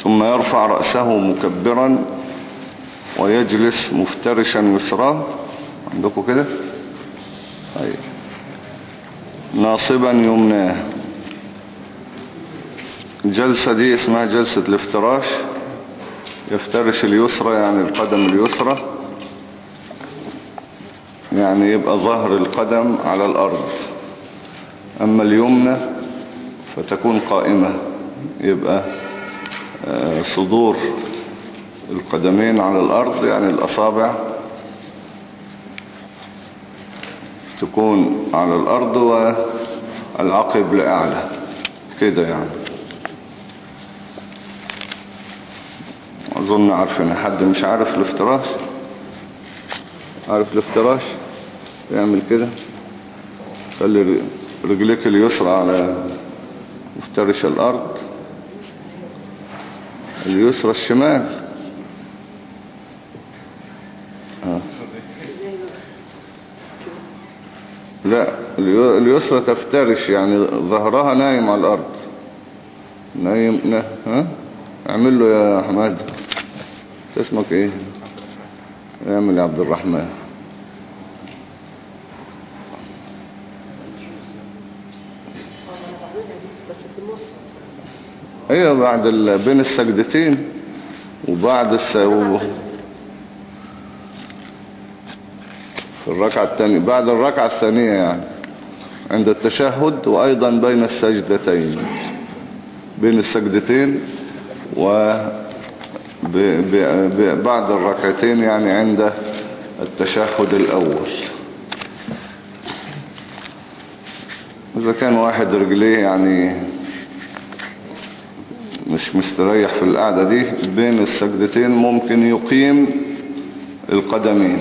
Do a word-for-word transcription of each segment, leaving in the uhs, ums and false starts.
ثم يرفع رأسه مكبرا ويجلس مفترشا يسراه. عندكم كده؟ طيب. ناصبا يمناه. الجلسة دي اسمها جلسة الافتراش. يفترش اليسرى يعني القدم اليسرى، يعني يبقى ظهر القدم على الأرض. أما اليمنى فتكون قائمة، يبقى صدور القدمين على الأرض، يعني الأصابع تكون على الأرض والعقب لأعلى كده. يعني أظن عارفين. حد مش عارف الافتراش؟ عارف الافتراش؟ يعمل كده، خلي رجليك اليسرى على مفترش الأرض، اليسرى الشمال. آه. لا، اليسرى تفترش يعني ظهرها نايم على الأرض، نايم نه. ها اعمل له يا حماد. اسمك ايه؟ اعمل يا عبد الرحمن. ايوه بعد ال... بين السجدتين وبعد السو في الركعة الثانية، بعد الركعة الثانية يعني عند التشهد، وايضا بين السجدتين، بين السجدتين و ب... ب... ب... بعد الركعتين، يعني عند التشهد الاول. اذا كان واحد رجليه يعني مش مستريح في القعدة دي بين السجدتين، ممكن يقيم القدمين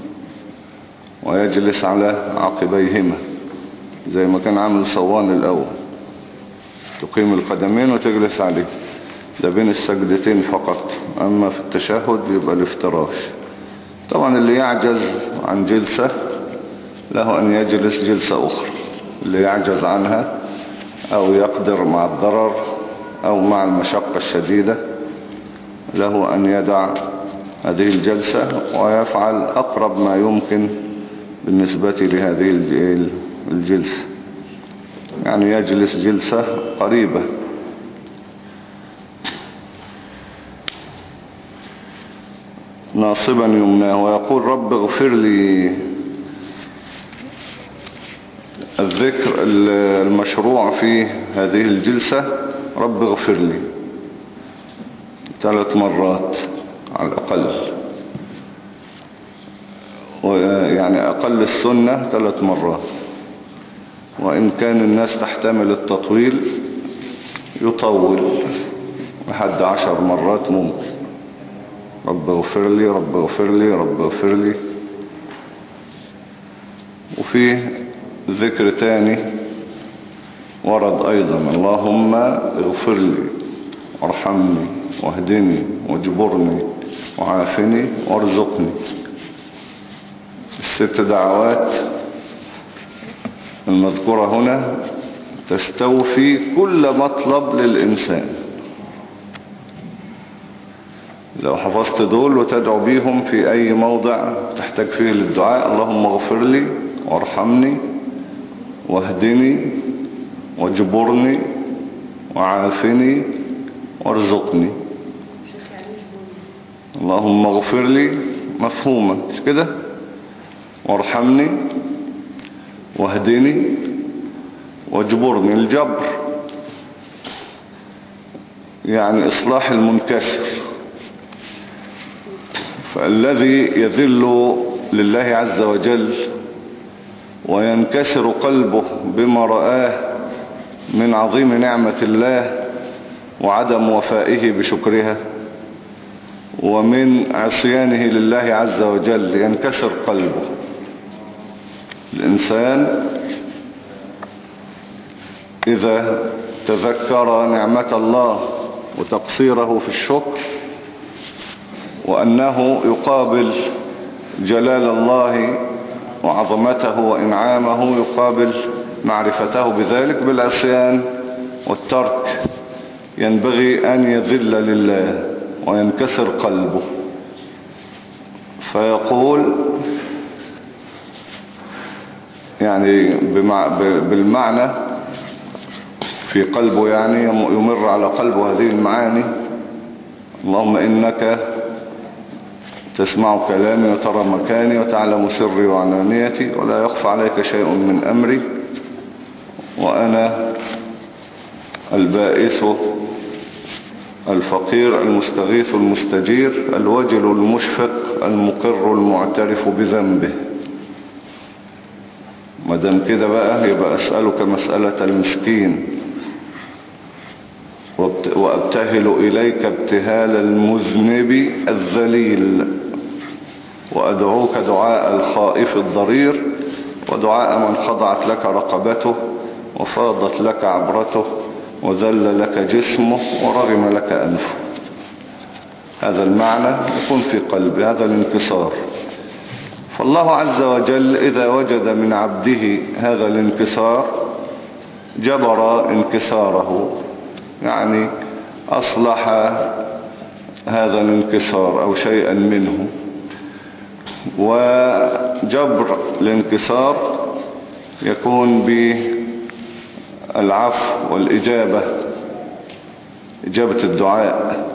ويجلس على عقبيهما زي ما كان عامل صوان الأول، تقيم القدمين وتجلس عليه. ده بين السجدتين فقط. أما في التشهد يبقى الافتراش. طبعا اللي يعجز عن جلسة له أن يجلس جلسة أخرى. اللي يعجز عنها أو يقدر مع الضرر أو مع المشقة الشديدة له أن يدع هذه الجلسة ويفعل أقرب ما يمكن بالنسبة لهذه الجلسة، يعني يجلس جلسة قريبة. ناصبا يمناه ويقول رب اغفر لي. الذكر المشروع في هذه الجلسة رب اغفر لي ثلاث مرات على الأقل، يعني أقل السنة ثلاث مرات، وإن كان الناس تحتمل التطويل يطول لحد عشر مرات ممكن. رب اغفر لي رب اغفر لي رب اغفر لي. وفي ذكر تاني ورد أيضا اللهم اغفر لي وارحمني واهدني واجبرني وعافني وارزقني. الست دعوات المذكورة هنا تستوفي كل مطلب للإنسان. لو حفظت دول وتدعو بيهم في أي موضع تحتاج فيه للدعاء، اللهم اغفر لي وارحمني واهدني واجبرني وعافني وارزقني. اللهم اغفر لي مفهومة مش كده، وارحمني واهدني واجبرني. الجبر يعني إصلاح المنكسر، فالذي يذل لله عز وجل وينكسر قلبه بما رآه من عظيم نعمة الله وعدم وفائه بشكرها ومن عصيانه لله عز وجل، ينكسر قلبه. الإنسان إذا تذكر نعمة الله وتقصيره في الشكر وأنه يقابل جلال الله وعظمته وإنعامه، يقابل معرفته بذلك بالعصيان والترك ينبغي أن يذل لله وينكسر قلبه، فيقول يعني بالمعنى في قلبه، يعني يمر على قلبه هذه المعاني: اللهم إنك تسمع كلامي وترى مكاني وتعلم سري وعنانيتي ولا يخفى عليك شيء من أمري، وأنا البائس الفقير المستغيث المستجير الوجل المشفق المقر المعترف بذنبه. ما دام كده بقى يبقى أسألك مسألة المسكين، وأبتهل إليك ابتهال المذنب الذليل، وأدعوك دعاء الخائف الضرير، ودعاء من خضعت لك رقبته وفاضت لك عبرته وذل لك جسمه ورغم لك أنفه. هذا المعنى يكون في قلب هذا الانكسار. فالله عز وجل إذا وجد من عبده هذا الانكسار جبر انكساره، يعني أصلح هذا الانكسار أو شيئا منه. وجبر الانكسار يكون بالعفو والإجابة، إجابة الدعاء.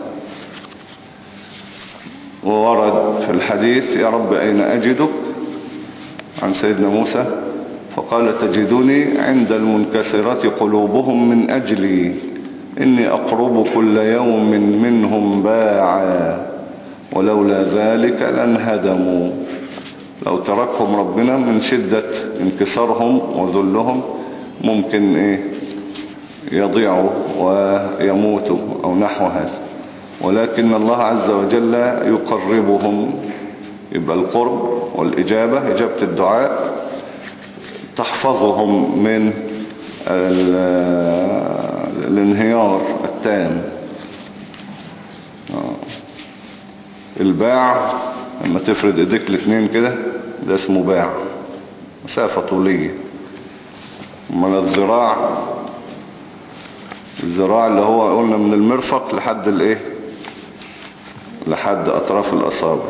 وورد في الحديث: يا رب أين أجدك؟ عن سيدنا موسى، فقال: تجدني عند المنكسرة قلوبهم من أجلي، إني أقرب كل يوم منهم باعا، ولولا ذلك لانهدموا. لو تركهم ربنا من شدة انكسارهم وذلهم ممكن إيه يضيعوا ويموتوا أو نحو هذا، ولكن الله عز وجل يقربهم. يبقى القرب والإجابة، إجابة الدعاء، تحفظهم من الانهيار التام. الباع لما تفرد ايديك الاثنين كده ده اسمه باع، مسافة طولية. من الذراع، الذراع اللي هو قلنا من المرفق لحد الايه، لحد اطراف الاصابع.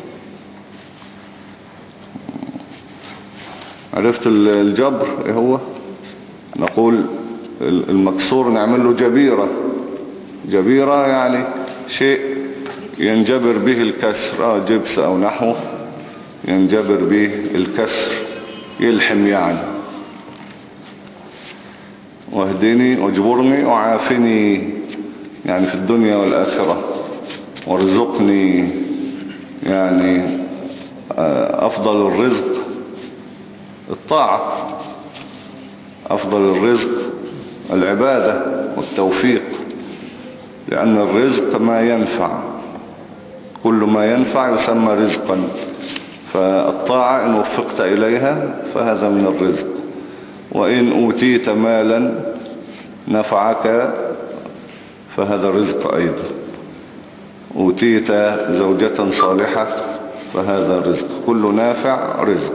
عرفت الجبر ايه هو؟ نقول المكسور نعمل له جبيرة. جبيرة يعني شيء ينجبر به الكسر، اه جبس او نحوه ينجبر به الكسر، يلحم يعني. واهدني واجبرني وعافني يعني في الدنيا والآخرة، وارزقني يعني أفضل الرزق الطاعة، أفضل الرزق العبادة والتوفيق، لأن الرزق ما ينفع، كل ما ينفع يسمى رزقا. فالطاعة إن وفقت إليها فهذا من الرزق. وإن أوتيت مالا نفعك فهذا رزق أيضا. أوتيت زوجة صالحة فهذا رزق، كل نافع رزق.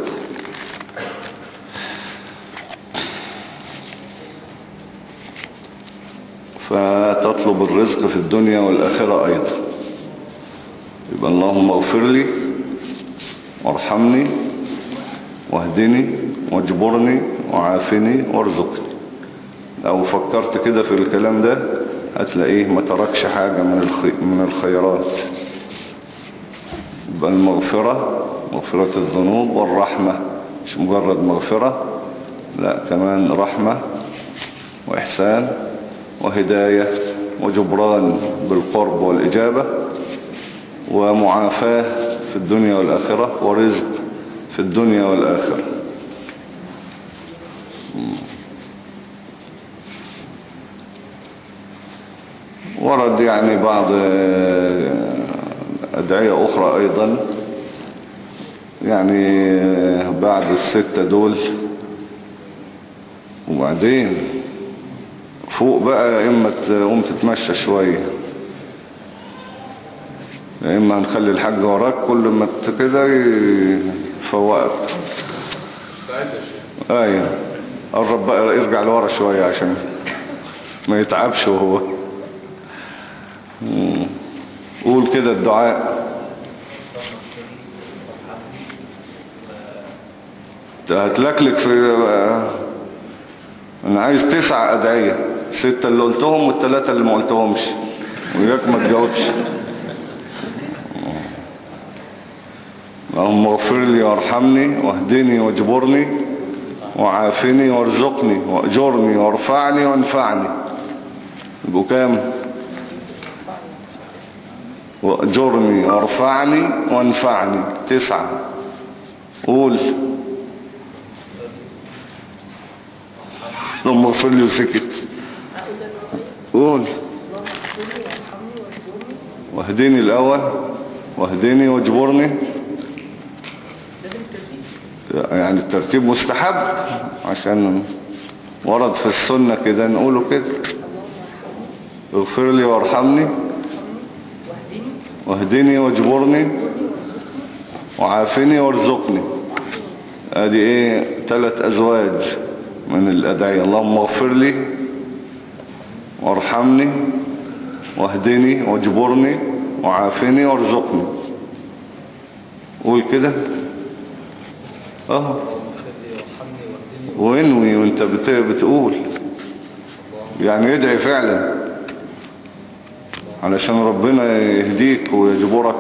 فتطلب الرزق في الدنيا والآخرة أيضا. يبقى اللهم اغفر لي وارحمني واهدني واجبرني وعافني وارزقني. لو فكرت كده في الكلام ده هتلاقيه ما تركش حاجة من من الخيرات. يبقى المغفرة، مغفرة الذنوب، والرحمة مش مجرد مغفرة، لا كمان رحمة وإحسان وهداية وجبران بالقرب والإجابة، ومعافاة في الدنيا والآخرة، ورزق في الدنيا والآخرة. ورد يعني بعض أدعية أخرى أيضا، يعني بعد الستة دول. وبعدين فوق بقى يا إما تقوم تتمشى شوية، يا إما هنخلي الحاج وراك كل ما كده يفوقك. ايوه قرب بقى، يرجع لورا شوية عشان ما يتعبش وهو قول كده الدعاء. هتلكلك في انا عايز تسع ادعية، ستة اللي قلتهم والثلاثة اللي ما قلتهمش، وياك ما تجاوبش. اللهم اغفر لي وارحمني واهدني واجبرني وعافني وارزقني واجرني وارفعني وانفعني. يبقوا كام؟ واجرني وارفعني وانفعني، تسعة. قول. اللهم اغفر لي وسكت. قول. واهدني الاول، واهدني واجبرني. يعني الترتيب مستحب عشان ورد في السنة كده نقوله كده. اغفر لي وارحمني واهدني واجبرني وعافني وارزقني. ادي ايه؟ ثلاث ازواج من الادعية. اللهم اغفر لي وارحمني واهدني واجبرني وعافني وارزقني. قول كده. اه وانوي وانت بتقول، يعني ادعي فعلا علشان ربنا يهديك ويجبرك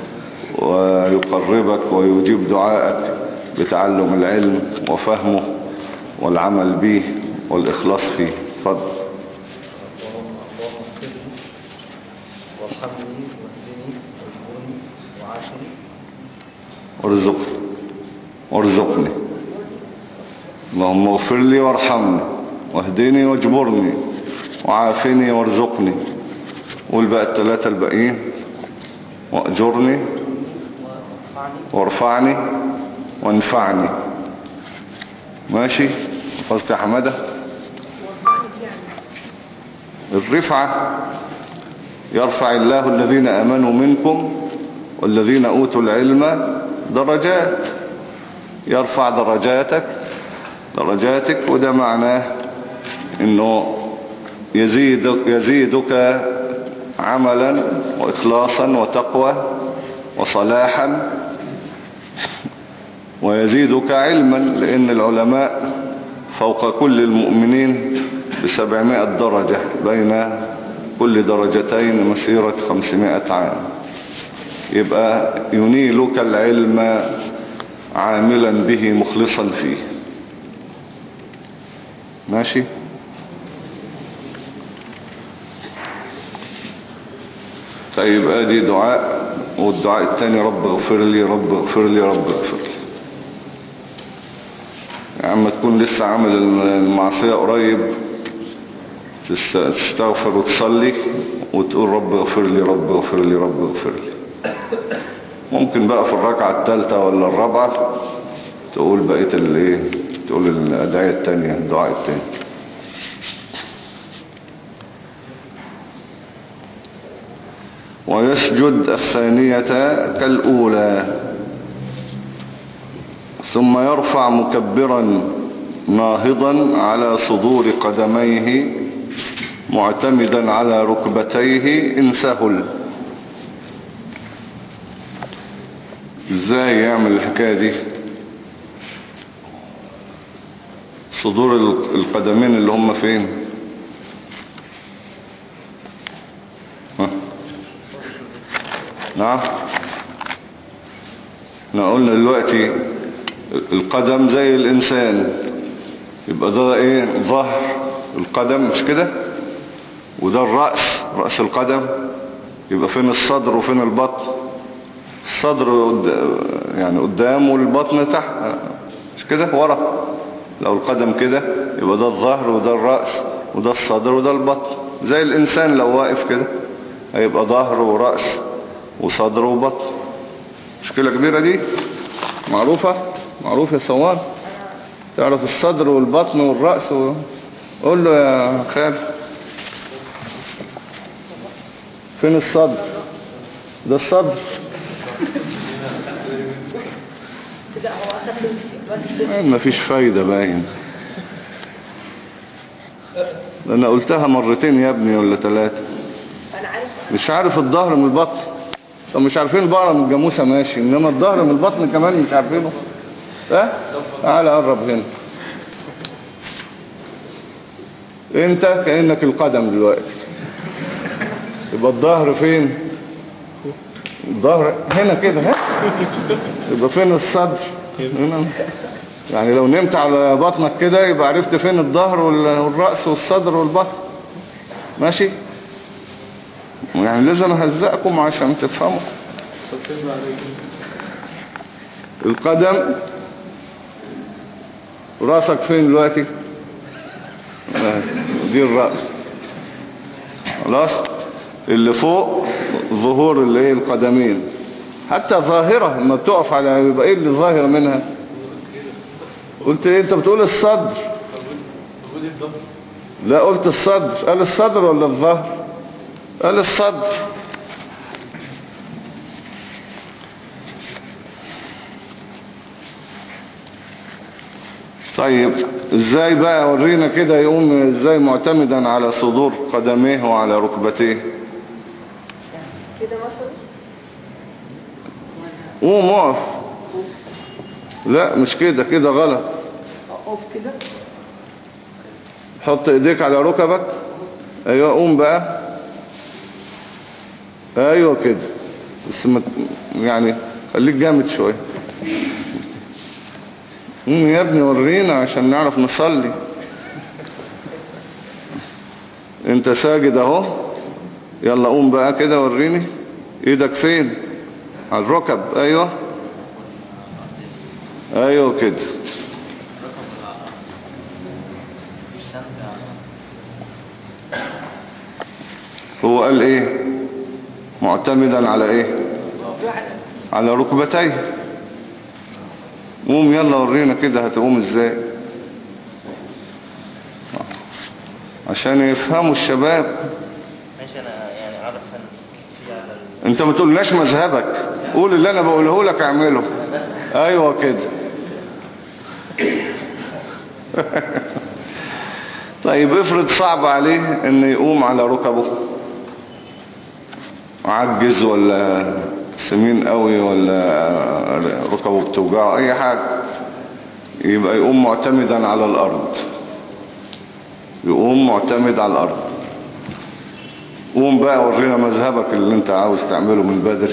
ويقربك ويجيب دعائك بتعلم العلم وفهمه والعمل به والإخلاص فيه. اتفضل. وارزقني وارزقني. اللهم اغفر لي وارحمني واهدني واجبرني وعافني وارزقني. قول بقى الثلاثة الباقيين. واجرني وارفعني وانفعني. ماشي. حفظت يا حمادة؟ الرفعة يرفع الله الذين آمنوا منكم والذين أوتوا العلم درجات. يرفع درجاتك درجاتك وده معناه انه يزيدك, يزيدك عملا واخلاصا وتقوى وصلاحا، ويزيدك علما، لان العلماء فوق كل المؤمنين بسبعمائة درجة، بين كل درجتين مسيرة خمسمائة عام. يبقى ينيلك العلم عاملا به مخلصا فيه. ماشي. طيب ادي دعاء، والدعاء الثاني رب اغفر لي رب اغفر لي رب اغفر لي. يا عم تكون لسه عامل المعصية قريب تستغفر وتصلي وتقول رب اغفر لي رب اغفر لي رب اغفر لي. ممكن بقى في الركعة الثالثة ولا الرابعة تقول بقية الايه، تقول الأدعية التانية، الدعاء التاني. ويسجد الثانية كالأولى، ثم يرفع مكبرا ناهضا على صدور قدميه معتمدا على ركبتيه إن سهل. ازاي يعمل الحكاية دي؟ صدور القدمين اللي هم فين؟ ها؟ نعم. احنا قلنا دلوقتي القدم زي الانسان، يبقى ده ايه؟ ظهر القدم مش كده؟ وده الرأس، رأس القدم. يبقى فين الصدر وفين البطن؟ الصدر يعني قدام والبطن تحت مش كده؟ ورا. لو القدم كده يبقى ده الظهر وده الرأس وده الصدر وده البطن. زي الإنسان لو واقف كده هيبقى ظهر ورأس وصدر وبطن. مشكلة كبيرة دي، معروفة معروف يا صوان. تعرف الصدر والبطن والرأس و... قول له يا خالد فين الصدر؟ ده الصدر. ما فيش فايدة باين. انا قلتها مرتين يا ابني ولا ثلاثة. مش عارف الظهر من البطن. طب مش عارفين البقرة من الجاموسة ماشي، انما الظهر من البطن كمان مش عارفينه. اه تعالى قرب هنا. انت كأنك القدم دلوقتي، يبقى الظهر فين؟ الظهر هنا كده. ها يبقى فين الصدر؟ هنا. يعني لو نمت على بطنك كده يبقى عرفت فين الظهر والرأس والصدر والبطن. ماشي؟ يعني لازم اهزقكم عشان تفهموا. القدم راسك فين دلوقتي؟ دي الرأس. خلاص. اللي فوق ظهور اللي هي القدمين، حتى ظاهرة لما بتقف على يبقى ايه اللي ظاهر منها؟ قلت ايه؟ انت بتقول الصدر. لا قلت الصدر. قال الصدر ولا الظهر؟ قال الصدر. طيب ازاي بقى؟ ورينا كده يقوم ازاي معتمدا على صدور قدميه وعلى ركبتيه كده مثلا. قوم اقف. لا مش كده، كده غلط. اقف كده. حط ايديك على ركبك. ايوه قوم بقى. ايوه كده بس مت... يعني خليك جامد شوية. قوم يا ابني ورينا عشان نعرف نصلي. انت ساجد اهو، يلا قوم بقى كده وريني ايدك فين. على الركب. ايوه ايوه كده. هو قال ايه؟ معتمدا على ايه؟ على ركبتيه. قوم يلا ورينا كده هتقوم ازاي عشان يفهموا الشباب. ماشي انا يعني اعرف ان في على ال... انت ما تقولناش مذهبك، قول اللي انا بقوله لك اعمله. ايوه كده. طيب افرض صعب عليه ان يقوم على ركبه، عجز ولا سمين قوي ولا ركبه بتوجعه اي حاجة، يبقى يقوم معتمدا على الارض. يقوم معتمد على الارض. قوم بقى ورينا مذهبك اللي انت عاوز تعمله من بدري.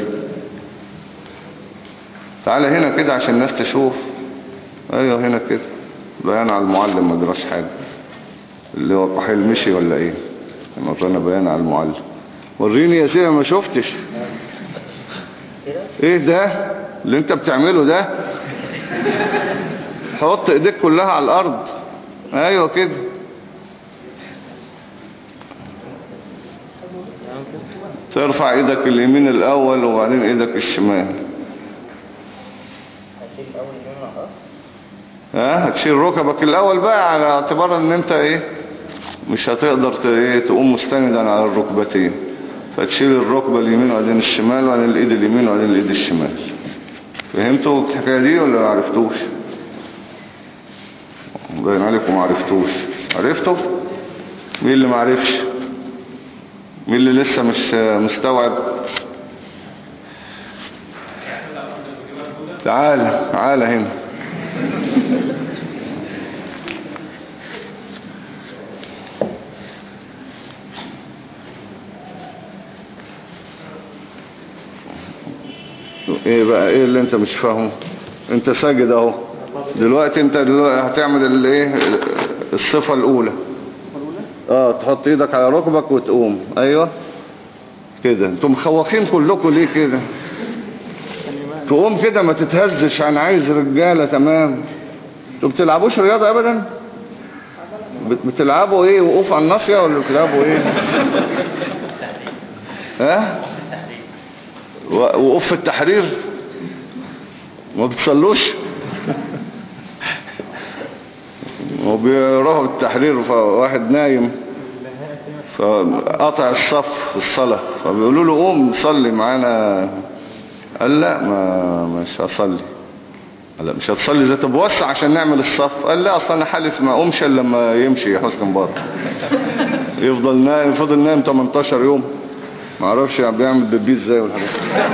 تعالى هنا كده عشان الناس تشوف. ايوه هنا كده. بيان على المعلم ما جراش حاجة. اللي هو قحيل مشي ولا ايه؟ مرنا بيان على المعلم. وريني يا سيدي ما شفتش. ايه ده اللي انت بتعمله ده؟ حط ايديك كلها على الارض. ايوه كده. ترفع ايدك اليمين الاول وبعدين ايدك الشمال. ها هتشيل ركبك الاول بقى على اعتبار ان انت ايه مش هتقدر تقوم مستندا على الركبتين، فتشيل الركبة اليمين وبعدين الشمال وبعدين الايد اليمين وبعدين الايد الشمال. فهمتوا الحكاية دي ولا ما عرفتوش؟ باين عليكم ما عرفتوش. عرفتوا؟ مين اللي ما عرفش؟ مين اللي لسه مش مستوعب؟ تعال تعال هنا. ايه بقى ايه اللي انت مش فاهمه؟ انت ساجد اهو دلوقتي. انت دلوقتي هتعمل الايه الصفة الاولى. اه تحط ايدك على ركبك وتقوم. ايوه كده. انتم مخوخين كلكم ليه كده؟ تقوم كده ما تتهزش. انا عايز رجالة. تمام. انتم بتلعبوش رياضة ابدا؟ بتلعبوا ايه؟ وقوف على الناصية ولا بتلعبوا ايه؟ ها وقف التحرير؟ ما بتصلوش؟ وبيروحوا التحرير فواحد نايم فقطع الصف في الصلاة فبيقولوا له قوم صلي معانا. قال لا ما مش هصلي. قال لا مش هتصلي ازاي؟ طب وسع عشان نعمل الصف. قال لا اصلا انا حالف ما اقومش الا لما يمشي حسن مبارك. يفضل نايم. فضل نايم تمنتاشر يوم معرفش يعني بيعمل بيبي ازاي والحاجات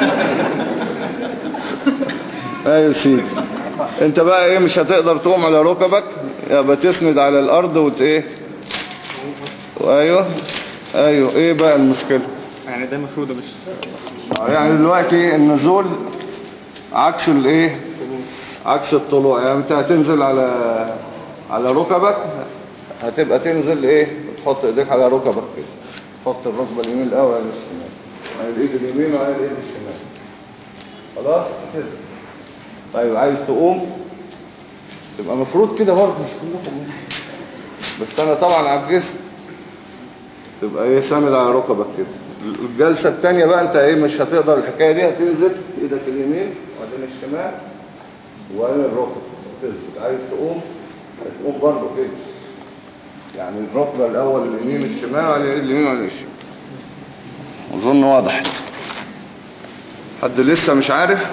ايوه سيدي. انت بقى ايه مش هتقدر تقوم على ركبك، يبقى تسند على الارض وت ايه. ايوه ايوه. ايه بقى المشكلة؟ يعني ده مفروض مش يعني دلوقتي النزول عكس الايه، عكس الطلوع. يعني انت هتنزل على على ركبك، هتبقى تنزل ايه، تحط ايديك على ركبك كده، تحط الركبة اليمين الاول على الشمال، على الايد اليمين وعلى الايد الشمال. خلاص كده. طيب عايز تقوم تبقى مفروض كده برضه، مش كلكم بس انا طبعا عجزت. تبقى ايه ساند على ركبك كده. الجلسة التانية بقى انت ايه مش هتقدر الحكاية دي، هتنزل ايدك اليمين وبعدين الشمال وبعدين الركبة تنزل. عايز تقوم هتقوم برضه كده، يعني الركبة الاول اليمين الشمال وبعدين الايد اليمين وبعدين الشمال. اظن وضحت. حد لسه مش عارف؟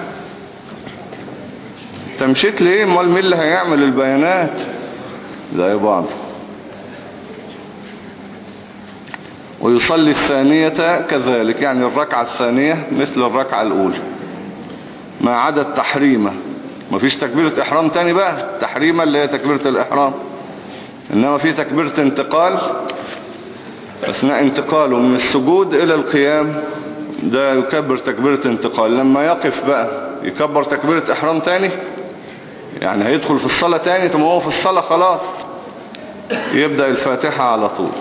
انت مشيت ليه؟ امال مين اللي هيعمل البيانات زي بعض؟ ويصلي الثانية كذلك، يعني الركعة الثانية مثل الركعة الأولى ما عدا التحريمة. مفيش تكبيرة إحرام تاني بقى، التحريمة اللي هي تكبيرة الإحرام، إنما في تكبيرة انتقال أثناء انتقاله من السجود إلى القيام، ده يكبر تكبيرة انتقال. لما يقف بقى يكبر تكبيرة إحرام تاني، يعني هيدخل في الصلاة تاني. ثم هو في الصلاة خلاص يبدأ الفاتحة على طول.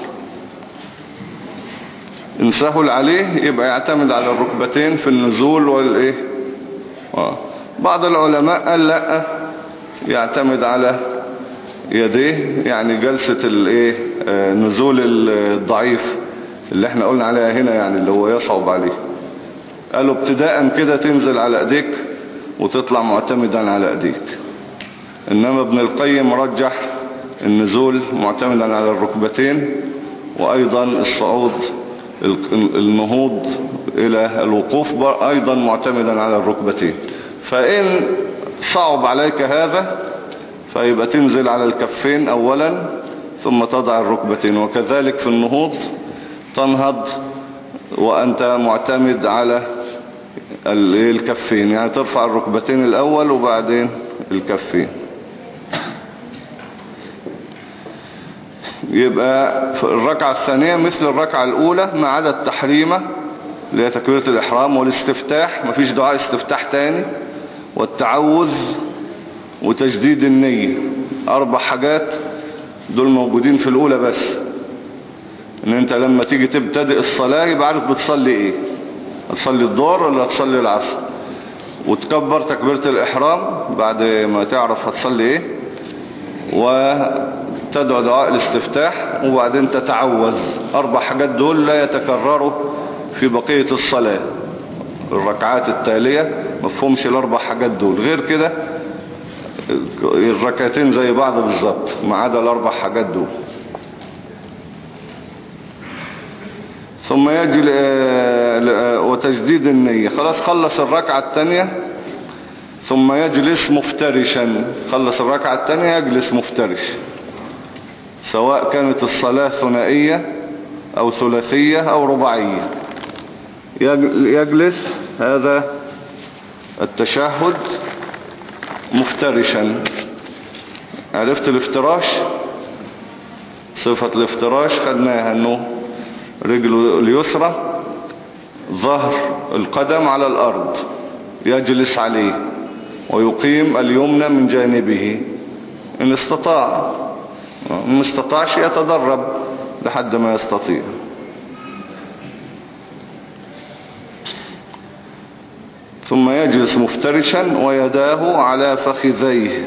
إن سهل عليه يبقى يعتمد على الركبتين في النزول والإيه. آه. بعض العلماء قال لا، يعتمد على يديه، يعني جلسة الإيه آه نزول الضعيف اللي احنا قلنا عليها هنا، يعني اللي هو يصعب عليه. قالوا ابتداء كده تنزل على ايديك وتطلع معتمدا على ايديك. انما ابن القيم رجح النزول معتمدا على الركبتين، وايضا الصعود النهوض الى الوقوف ايضا معتمدا على الركبتين. فان صعب عليك هذا فيبقى تنزل على الكفين اولا ثم تضع الركبتين. وكذلك في النهوض تنهض وأنت معتمد على الكفين، يعني ترفع الركبتين الأول وبعدين الكفين. يبقى في الركعة الثانية مثل الركعة الأولى ما عدا التحريمة اللي هي تكبيرة الإحرام والاستفتاح، مفيش دعاء استفتاح تاني، والتعوذ وتجديد النية. أربع حاجات دول موجودين في الأولى بس، ان انت لما تيجي تبتدئ الصلاة يبقى عارف بتصلي ايه، هتصلي الظهر ولا هتصلي العصر، وتكبر تكبيرة الإحرام بعد ما تعرف هتصلي ايه، وتدعو دعاء الاستفتاح، وبعدين تتعوذ. أربع حاجات دول لا يتكرروا في بقية الصلاة. الركعات التالية مفهومش الأربع حاجات دول، غير كده الركعتين زي بعض بالظبط ما عدا الأربع حاجات دول. ثم يجي وتجديد النية. خلاص خلص الركعة الثانية ثم يجلس مفترشا. خلص الركعة الثانية يجلس مفترش، سواء كانت الصلاة ثنائية أو ثلاثية أو رباعية. يجلس هذا التشهد مفترشا. عرفت الافتراش؟ صفة الافتراش خدناها انه رجله اليسرى ظهر القدم على الأرض يجلس عليه، ويقيم اليمنى من جانبه إن استطاع. ما استطاعش يتدرب لحد ما يستطيع. ثم يجلس مفترشا ويداه على فخذيه،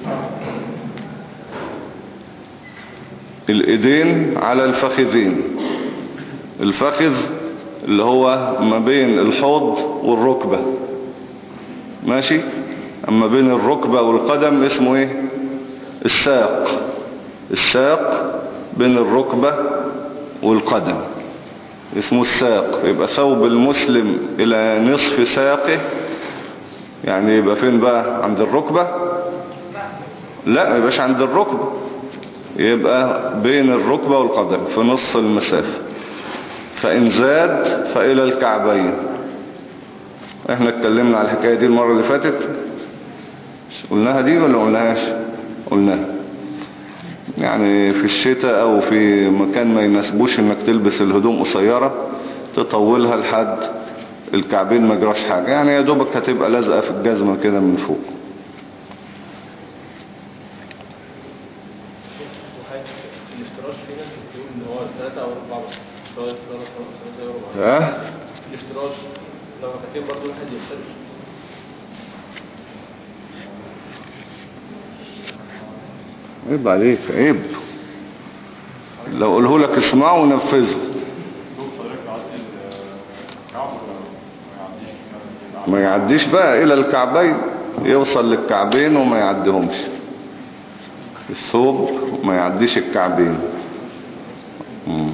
الإيدين على الفخذين. الفخذ اللي هو ما بين الحوض والركبة، ماشي. اما بين الركبة والقدم اسمه ايه؟ الساق. الساق بين الركبة والقدم اسمه الساق. يبقى ثوب المسلم الى نصف ساقه، يعني يبقى فين بقى؟ عند الركبة؟ لا ما يبقاش عند الركبة، يبقى بين الركبة والقدم في نص المسافة. فإن زاد فإلى الكعبين. احنا اتكلمنا على الحكاية دي المرة اللي فاتت، قلناها دي ولا قلناهاش؟ قلناها. يعني في الشتاء او في مكان ما يناسبوش انك تلبس الهدوم قصيرة تطولها لحد الكعبين ما جراش حاجة، يعني يا دوبك هتبقى لازقة في الجزمة كده من فوق. الافتراش في ناس بتقول ان هو ثلاثة او اربعة بس. ها؟ الافتراش لو ركعتين برضه الواحد يفترش. عيب عليك، عيب. لو قوله لك اسمعه ونفذه. ما يعديش بقى الى الكعبين، يوصل للكعبين وما يعديهمش. الثوب ما يعديش الكعبين. مم.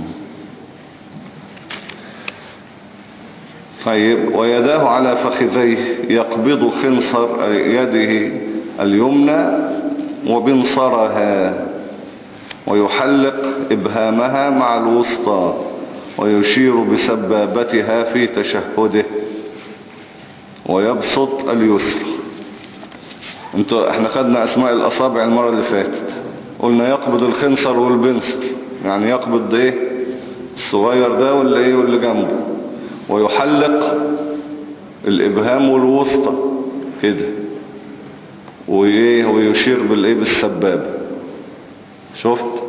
طيب، ويداه على فخذيه يقبض خنصر يده اليمنى وبنصرها ويحلق إبهامها مع الوسطى ويشير بسبابتها في تشهده ويبسط اليسر. انتوا احنا خدنا اسماء الاصابع المرة اللي فاتت، قلنا يقبض الخنصر والبنصر، يعني يقبض ايه الصغير ده واللي ايه واللي جنبه، ويحلق الابهام والوسطى كده، وايه ويشير بالايه بالسبابة. شفت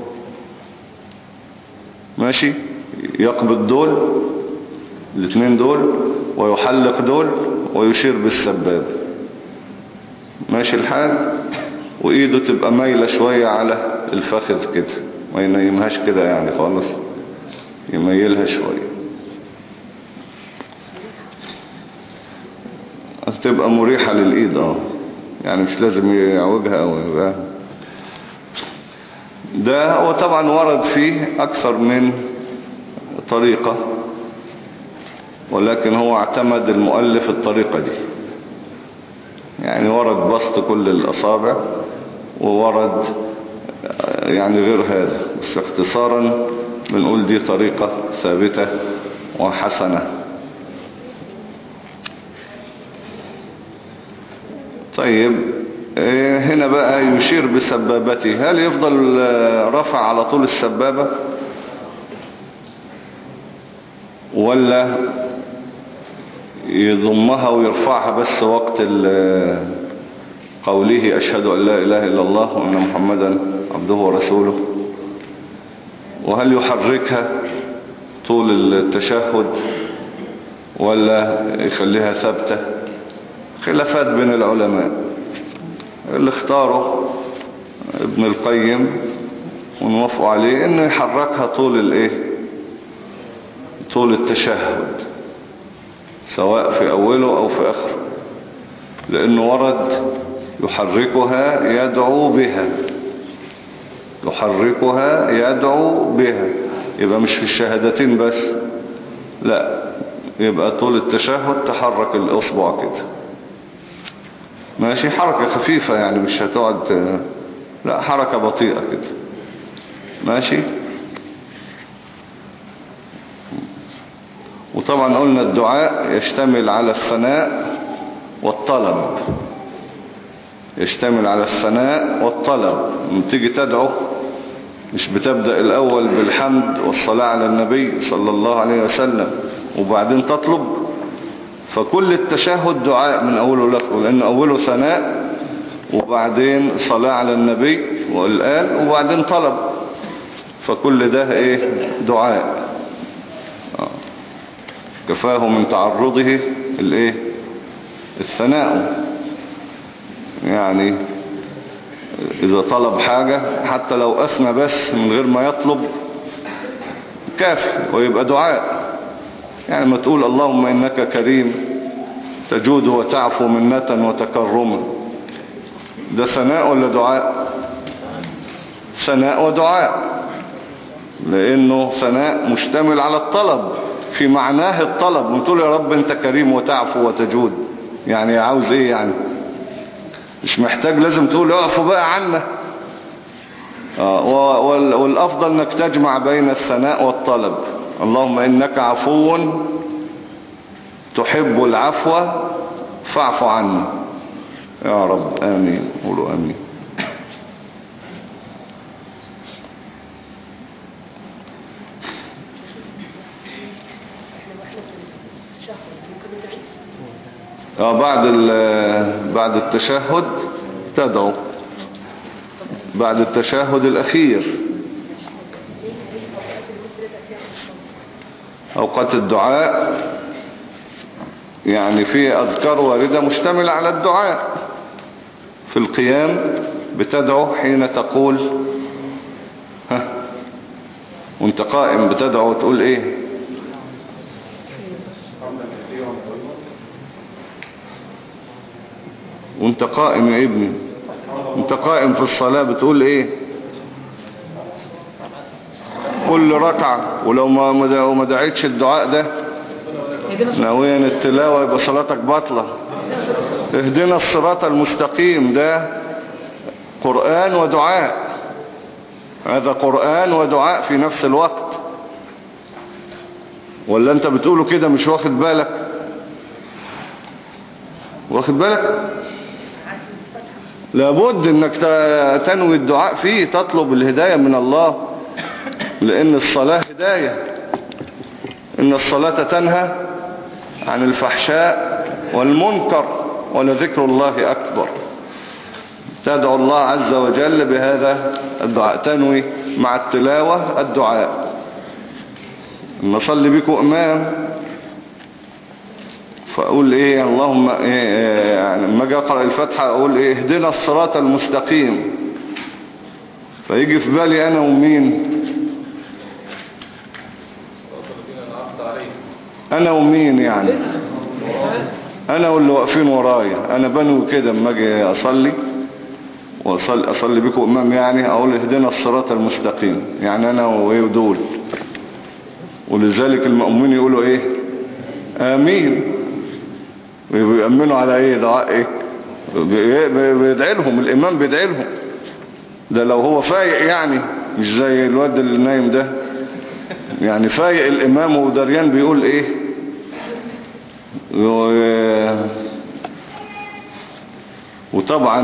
ماشي؟ يقبض دول الاثنين دول ويحلق دول ويشير بالسبابة. ماشي الحال؟ وايده تبقى مايلة شوية على الفخذ كده، ما ينيمهاش كده يعني خالص، يميلها شوية تبقى مريحة للايد. اه يعني مش لازم يعوجها او يبقى ده. هو طبعا ورد فيه اكثر من طريقة، ولكن هو اعتمد المؤلف الطريقة دي. يعني ورد بسط كل الأصابع وورد يعني غير هذا، بس اختصارا بنقول دي طريقة ثابتة وحسنة. طيب هنا بقى يشير بسبابته. هل يفضل رفع على طول السبابة ولا يضمها ويرفعها بس وقت قوله أشهد أن لا إله إلا الله وأن محمدا عبده ورسوله؟ وهل يحركها طول التشهد ولا يخليها ثابتة؟ خلافات بين العلماء. اللي اختاره ابن القيم ونوافق عليه انه يحركها طول الايه طول التشهد، سواء في أوله أو في آخره، لأنه ورد يحركها يدعو بها، يحركها يدعو بها. يبقى مش في الشهادتين بس، لا، يبقى طول التشهد تحرك الأصبع كده. ماشي، حركة خفيفة يعني مش هتقعد، لا، حركة بطيئة كده. ماشي. وطبعا قلنا الدعاء يشتمل على الثناء والطلب، يشتمل على الثناء والطلب. لما تيجي تدعو مش بتبدأ الأول بالحمد والصلاة على النبي صلى الله عليه وسلم وبعدين تطلب؟ فكل التشهد دعاء من أوله لآخره، لأن أوله ثناء وبعدين صلاة على النبي والآل وبعدين طلب، فكل ده ايه دعاء. كفاه من تعرضه الايه الثناء. يعني اذا طلب حاجة حتى لو اثنى بس من غير ما يطلب كافي ويبقى دعاء. يعني ما تقول اللهم انك كريم تجود وتعفو منة وتكرما، ده ثناء ولا دعاء؟ ثناء ودعاء، لانه ثناء مشتمل على الطلب في معناه الطلب. وتقول يا رب انت كريم وتعفو وتجود، يعني عاوز ايه يعني؟ مش محتاج لازم تقول اعفو بقى عنا. آه والافضل انك تجمع بين الثناء والطلب. اللهم إنك عفو تحب العفو فاعف عني يا رب. آمين. قولوا آمين. آه بعد بعد التشهد تدعو، بعد التشهد الأخير. أوقات الدعاء يعني في أذكار واردة مشتملة على الدعاء. في القيام بتدعو حين تقول ها وانت قائم بتدعو وتقول ايه؟ وانت قائم يا ابني، انت قائم في الصلاة بتقول ايه؟ كل ركعة. ولو ما ما دعيتش الدعاء ده ناويا التلاوة يبقى صلاتك باطلة. اهدنا الصراط المستقيم ده قرآن ودعاء، هذا قرآن ودعاء في نفس الوقت. ولا انت بتقوله كده مش واخد بالك؟ واخد بالك؟ لابد انك تنوي الدعاء فيه، تطلب الهداية من الله، لان الصلاة هداية. ان الصلاة تنهى عن الفحشاء والمنكر ولذكر الله اكبر. تدعو الله عز وجل بهذا الدعاء، تنوي مع التلاوة الدعاء. نصلي بكم امام فاقول ايه؟ اللهم إيه يعني لما اجي اقرا الفاتحه اقول ايه؟ اهدنا الصراط المستقيم. فيجي في بالي انا ومين؟ انا ومين يعني؟ انا واللي واقفين ورايا. انا بنوي كده لما اجي اصلي واصلي اصلي بكم امام يعني اقول اهدنا الصراط المستقيم، يعني انا وايه ودول. ولذلك المؤمنين يقولوا ايه؟ امين. ويؤمنوا على ايه؟ دعاء ايه؟ بيدعي لهم الامام، بيدعي لهم. ده لو هو فايق يعني، مش زي الواد اللي نايم ده يعني، فايق الامام ودريان بيقول ايه. وطبعا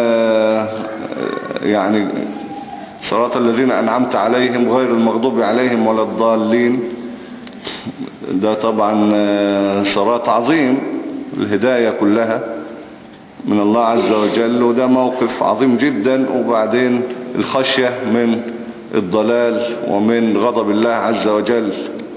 يعني صراط الذين انعمت عليهم غير المغضوب عليهم ولا الضالين، ده طبعا صراط عظيم، الهداية كلها من الله عز وجل، وده موقف عظيم جدا. وبعدين الخشية من الضلال ومن غضب الله عز وجل.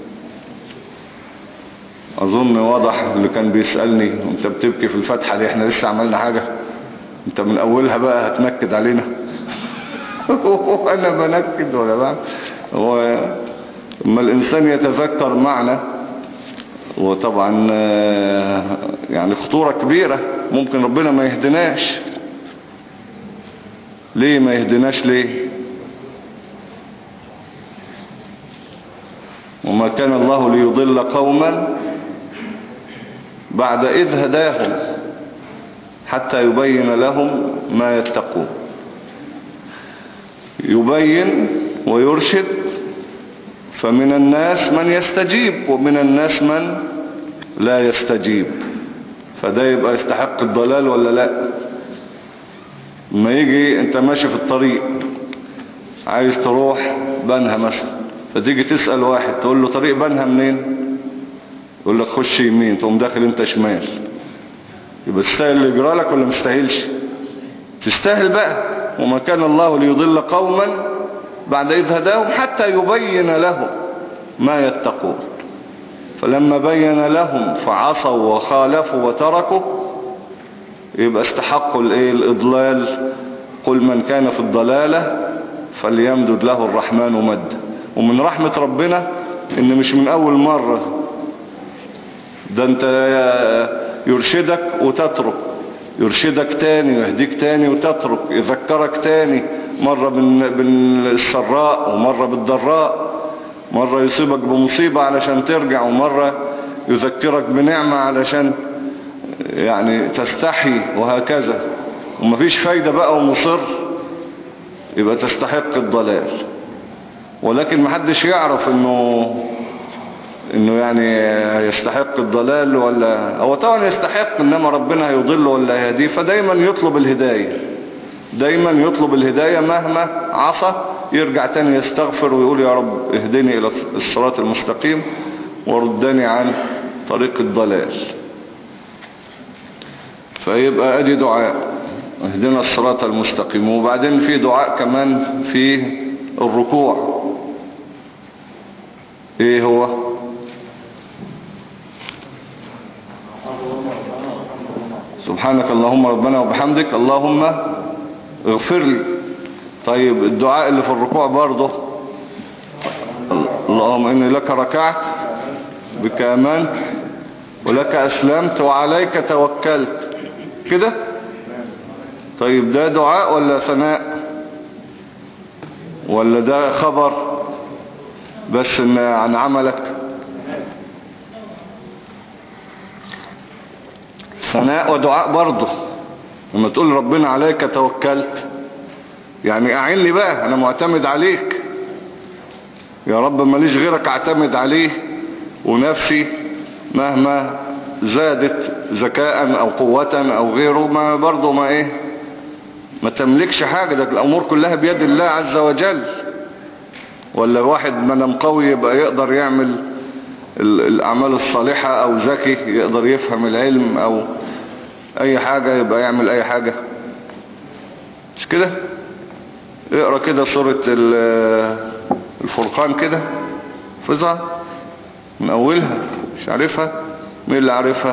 اظن واضح. اللي كان بيسألني انت بتبكي في الفتحة دي، احنا لسه عملنا حاجة؟ انت من اولها بقى هتنكد علينا؟ وانا بنكد ولا بقى؟ هو اما الانسان يتذكر معنى، وطبعا يعني خطورة كبيرة، ممكن ربنا ما يهدناش. ليه ما يهدناش؟ ليه؟ وما كان الله ليضل قوما بعد إذ هداهم حتى يبين لهم ما يتقون. يبين ويرشد، فمن الناس من يستجيب ومن الناس من لا يستجيب. فده يبقى يستحق الضلال ولا لا؟ ما يجي انت ماشي في الطريق عايز تروح بنها مثلا، فتيجي تسأل واحد تقول له طريق بنها منين؟ يقول لك خش يمين، تقوم داخل انت شمال. يبقى تستاهل اللي يجرى لك ولا مستاهلش؟ تستاهل بقى. وما كان الله ليضل قوما بعد إذ هداهم حتى يبين لهم ما يتقون. فلما بين لهم فعصوا وخالفوا وتركوا، يبقى استحقوا الايه؟ الإضلال. قل من كان في الضلالة فليمدد له الرحمن مد. ومن رحمة ربنا ان مش من اول مرة، ده انت يرشدك وتترك، يرشدك تاني ويهديك تاني وتترك، يذكرك تاني، مرة بالسراء ومرة بالضراء، مرة يصيبك بمصيبة علشان ترجع، ومرة يذكرك بنعمة علشان يعني تستحي، وهكذا. ومفيش فايدة بقى ومصر، يبقى تستحق الضلال. ولكن محدش يعرف انه انه يعني يستحق الضلال، ولا هو طبعا يستحق، انما ربنا هيضله ولا يهديه، فدايما يطلب الهداية، دايما يطلب الهداية مهما عصى، يرجع تاني يستغفر ويقول يا رب اهدني الى الصراط المستقيم وردني عن طريق الضلال. فيبقى ادي دعاء اهدنا الصراط المستقيم. وبعدين في دعاء كمان في الركوع، ايه هو؟ سبحانك اللهم ربنا وبحمدك اللهم اغفر لي. طيب الدعاء اللي في الركوع برضه، اللهم إني لك ركعت بك آمنت ولك أسلمت وعليك توكلت كده. طيب ده دعاء ولا ثناء ولا ده خبر بس إن عن عملك؟ ثناء ودعاء برضه. لما تقول ربنا عليك توكلت يعني أعني بقى، أنا معتمد عليك يا رب، ماليش غيرك اعتمد عليه، ونفسي مهما زادت ذكاء أو قوة أو غيره ما برضه ما إيه ما تملكش حاجة، ده الأمور كلها بيد الله عز وجل. ولا واحد منام قوي يبقى يقدر يعمل الأعمال الصالحة، أو ذكي يقدر يفهم العلم، أو أي حاجة يبقى يعمل أي حاجة، مش كده؟ اقرأ كده سورة الفرقان كده، فزع من أولها، مش عارفها؟ مين اللي عارفها؟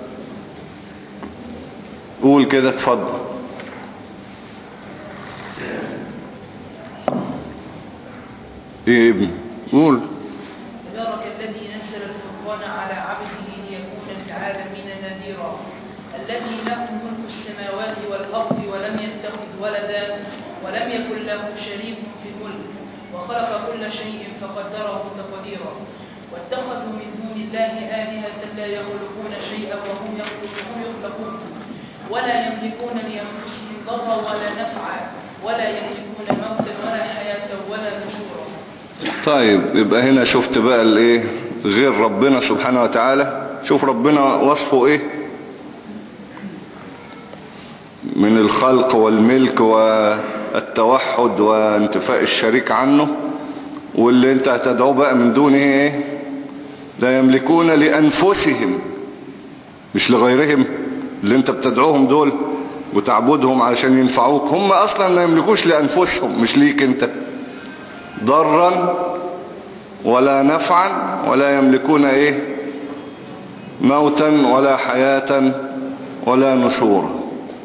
قول كده اتفضل. ايه يا ابني قول. تبارك الذي نزل الفرقان على عبده ليكون للعالمين نذيرا، الذي له ملك السماوات والأرض ولم يتخذ ولدا ولم يكن له شريك في الملك وخلق كل شيء فقدره تقديرا، واتخذوا من دون الله آلهة لا يخلقون شيئا وهم يخلقون ولا يملكون لأنفسهم ضرا ولا نفعا ولا يملكون موتا ولا حياة ولا نشورا. طيب يبقى هنا شفت بقى الايه غير ربنا سبحانه وتعالى. شوف ربنا وصفه ايه من الخلق والملك والتوحد وانتفاء الشريك عنه، واللي انت هتدعوه بقى من دونه ايه؟ لا يملكون لأنفسهم، مش لغيرهم. اللي انت بتدعوهم دول وتعبدهم علشان ينفعوك، هم اصلا ما يملكوش لأنفسهم، مش ليك انت، ضرا ولا نفعا ولا يملكون ايه موتا ولا حياة ولا نشورا.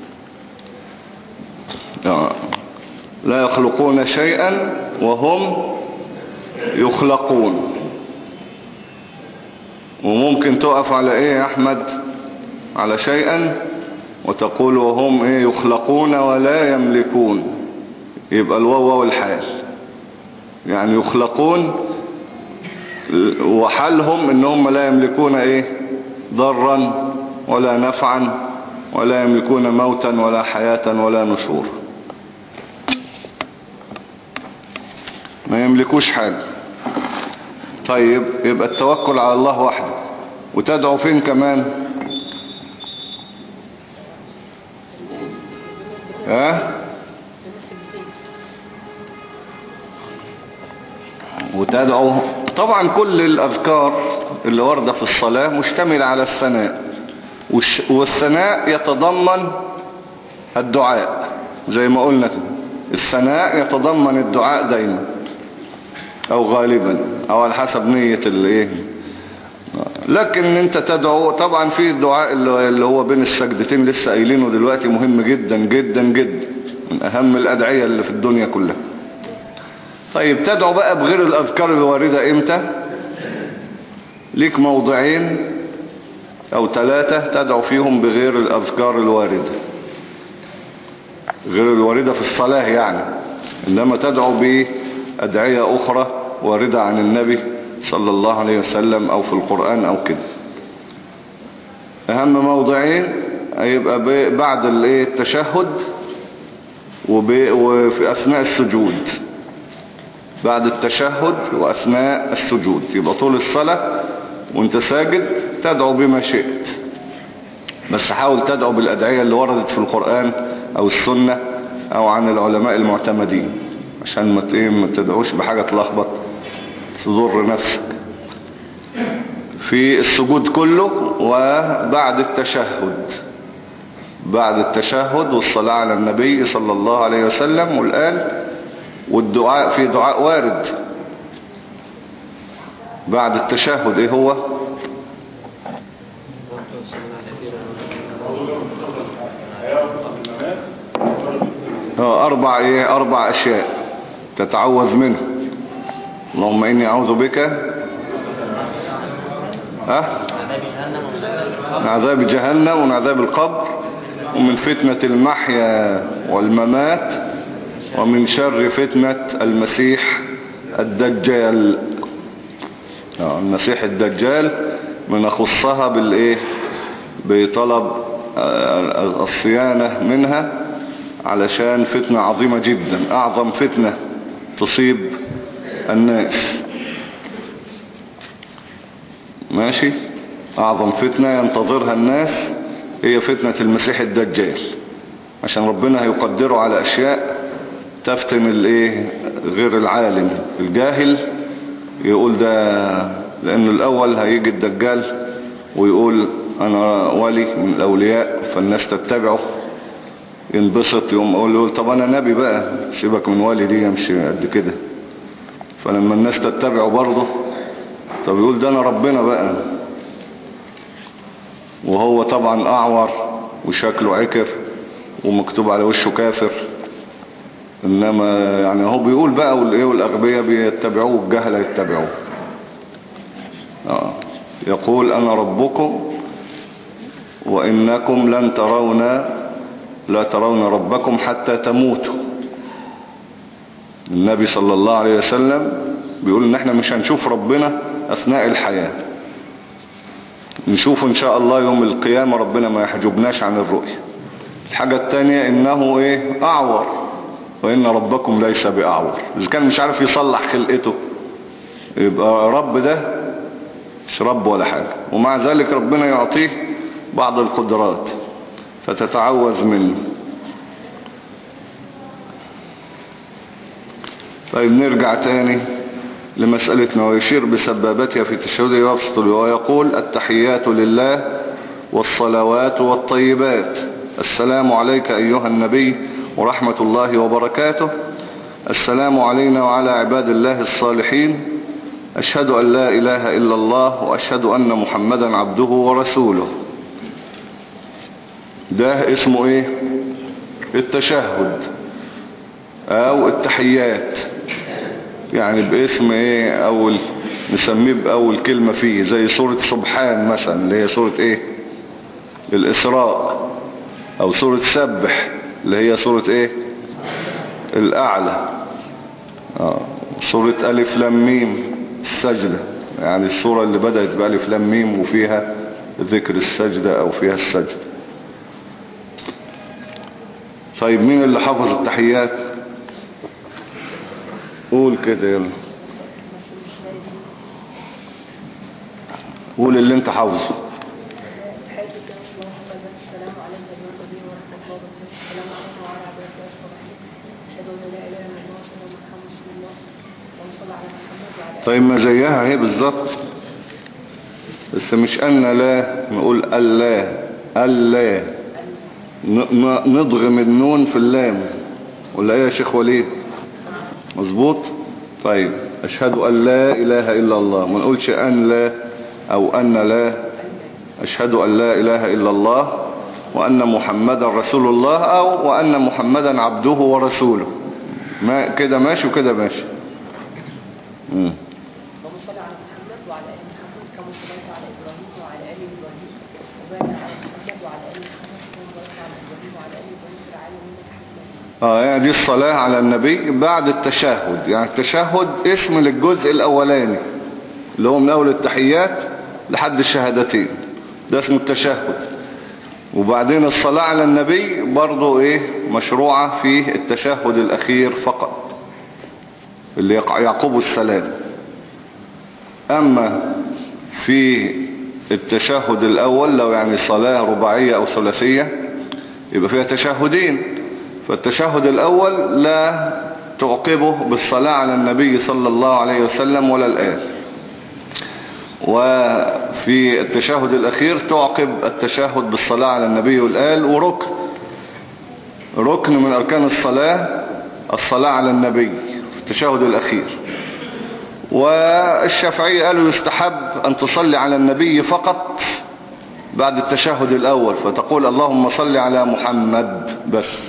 لا يخلقون شيئا وهم يخلقون. وممكن تقف على ايه يا احمد؟ على شيئا وتقول وهم ايه يخلقون ولا يملكون، يبقى الواو والحال، يعني يخلقون وحالهم انهم لا يملكون ايه ضرا ولا نفعا ولا يملكون موتا ولا حياة ولا نشور، ما يملكوش حاجة. طيب يبقى التوكل على الله وحده. وتدعو فين كمان؟ ها؟ وتدعو طبعا كل الأذكار اللي وردة في الصلاة مشتملة على الثناء، والثناء يتضمن الدعاء زي ما قلنا كده. الثناء يتضمن الدعاء دايما او غالبا او على حسب نية الايه. لكن انت تدعو طبعا في الدعاء اللي هو بين السجدتين لسه قايلينه دلوقتي مهم جدا جدا جدا، من اهم الادعية اللي في الدنيا كلها. طيب تدعو بقى بغير الاذكار الواردة امتى؟ ليك موضعين او ثلاثة تدعو فيهم بغير الاذكار الواردة، غير الواردة في الصلاة يعني، انما تدعو بأدعية اخرى واردة عن النبي صلى الله عليه وسلم او في القرآن او كده. اهم موضعين هيبقى بعد التشهد وفي اثناء السجود. بعد التشهد واثناء السجود، يبقى طول الصلاة وانت ساجد تدعو بما شئت، بس حاول تدعو بالأدعية اللي وردت في القرآن أو السنة أو عن العلماء المعتمدين، عشان ما تدعوش بحاجة تلخبط تضر نفسك في السجود كله. وبعد التشهد، بعد التشهد والصلاة على النبي صلى الله عليه وسلم والآل والدعاء، في دعاء وارد بعد التشهد. ايه هو؟ اربع ايه اربع اشياء تتعوذ منه. اللهم اني اعوذ بك ها من عذاب جهنم ومن عذاب القبر ومن فتنة المحيا والممات ومن شر فتنة المسيح الدجال. آه المسيح الدجال بنخصها بالايه بطلب الصيانة منها، علشان فتنة عظيمة جدا، اعظم فتنة تصيب الناس. ماشي، اعظم فتنة ينتظرها الناس هي فتنة المسيح الدجال، عشان ربنا هيقدره على اشياء تفتن الايه غير العالم. الجاهل يقول ده، لانه الاول هيجي الدجال ويقول انا ولي من الاولياء فالناس تتبعه، ينبسط، يقوم يقول له طب انا نبي بقى، سيبك من والي دي يمشي قد كده. فلما الناس تتبعه برضه طب يقول ده انا ربنا بقى، وهو طبعا اعور وشكله عكر ومكتوب على وشه كافر. انما يعني هو بيقول بقى والايه والاغبياء بيتبعوه والجهله يتبعوه. اه يقول انا ربكم وانكم لن ترون لا ترون ربكم حتى تموتوا. النبي صلى الله عليه وسلم بيقول ان احنا مش هنشوف ربنا اثناء الحياة، نشوفه ان شاء الله يوم القيامة، ربنا ما يحجبناش عن الرؤية. الحاجة التانية انه ايه اعور، وان ربكم ليس باعور. اذا كان مش عارف يصلح خلقته يبقى رب ده مش رب ولا حاجة، ومع ذلك ربنا يعطيه بعض القدرات فتتعوذ منه. طيب نرجع تاني لمسألتنا. ويشير بسبابتها في تشهده ويفصل ويقول التحيات لله والصلوات والطيبات. السلام عليك أيها النبي ورحمة الله وبركاته. السلام علينا وعلى عباد الله الصالحين. أشهد أن لا إله إلا الله وأشهد أن محمدا عبده ورسوله. ده اسمه ايه؟ التشهد او التحيات، يعني باسم ايه اول نسميه باول كلمة فيه، زي سورة سبحان مثلا اللي هي سورة ايه الاسراء، او سورة سبح اللي هي سورة ايه الاعلى، آه. سورة الف لام ميم السجدة، يعني السورة اللي بدأت بألف لام ميم وفيها ذكر السجدة او فيها السجدة. طيب مين اللي حفظ التحيات؟ قول كده يلا، قول اللي انت حافظه. السلام عليك ايها النبي ورحمه الله وبركاته. السلام عليكم وعلى عباد الله الصالحين. اشهد ان لا اله الا الله واشهد ان محمدا رسول الله. اللهم صل على محمد وعلى اله. طيب ما زيها اهي بالظبط، بس مش ان لا، نقول الله الله، نضغم النون في اللام، ولا ايه يا شيخ وليد؟ مظبوط. طيب اشهد ان لا اله الا الله، ما نقولش ان لا او ان لا. اشهد ان لا اله الا الله وان محمدا رسول الله، او وان محمدا عبده ورسوله. ما كده ماشي وكده ماشي. امم اللهم صل على محمد وعلى ال محمد كما صليت على ابراهيم وعلى ال ابراهيم وبارك على محمد وعلى ال محمد كما باركت على ابراهيم وعلى ال ابراهيم في العالمين انك حميد مجيد. اه يعني دي الصلاة على النبي بعد التشهد. يعني التشهد اسم للجزء الاولاني اللي هو من اول التحيات لحد الشهادتين، ده اسمه التشهد. وبعدين الصلاة على النبي برضو ايه مشروعة في التشهد الاخير فقط اللي يعقبه السلام. اما في التشهد الأول، لو يعني صلاة رباعية أو ثلاثية يبقى فيها تشهدين، فالتشهد الأول لا تعقبه بالصلاة على النبي صلى الله عليه وسلم ولا الآل. وفي التشهد الأخير تعقب التشهد بالصلاة على النبي والآل، وركن ركن من أركان الصلاة الصلاة على النبي في التشهد الأخير. والشافعية قالوا يستحب أن تصلي على النبي فقط بعد التشهد الأول، فتقول اللهم صل على محمد بس.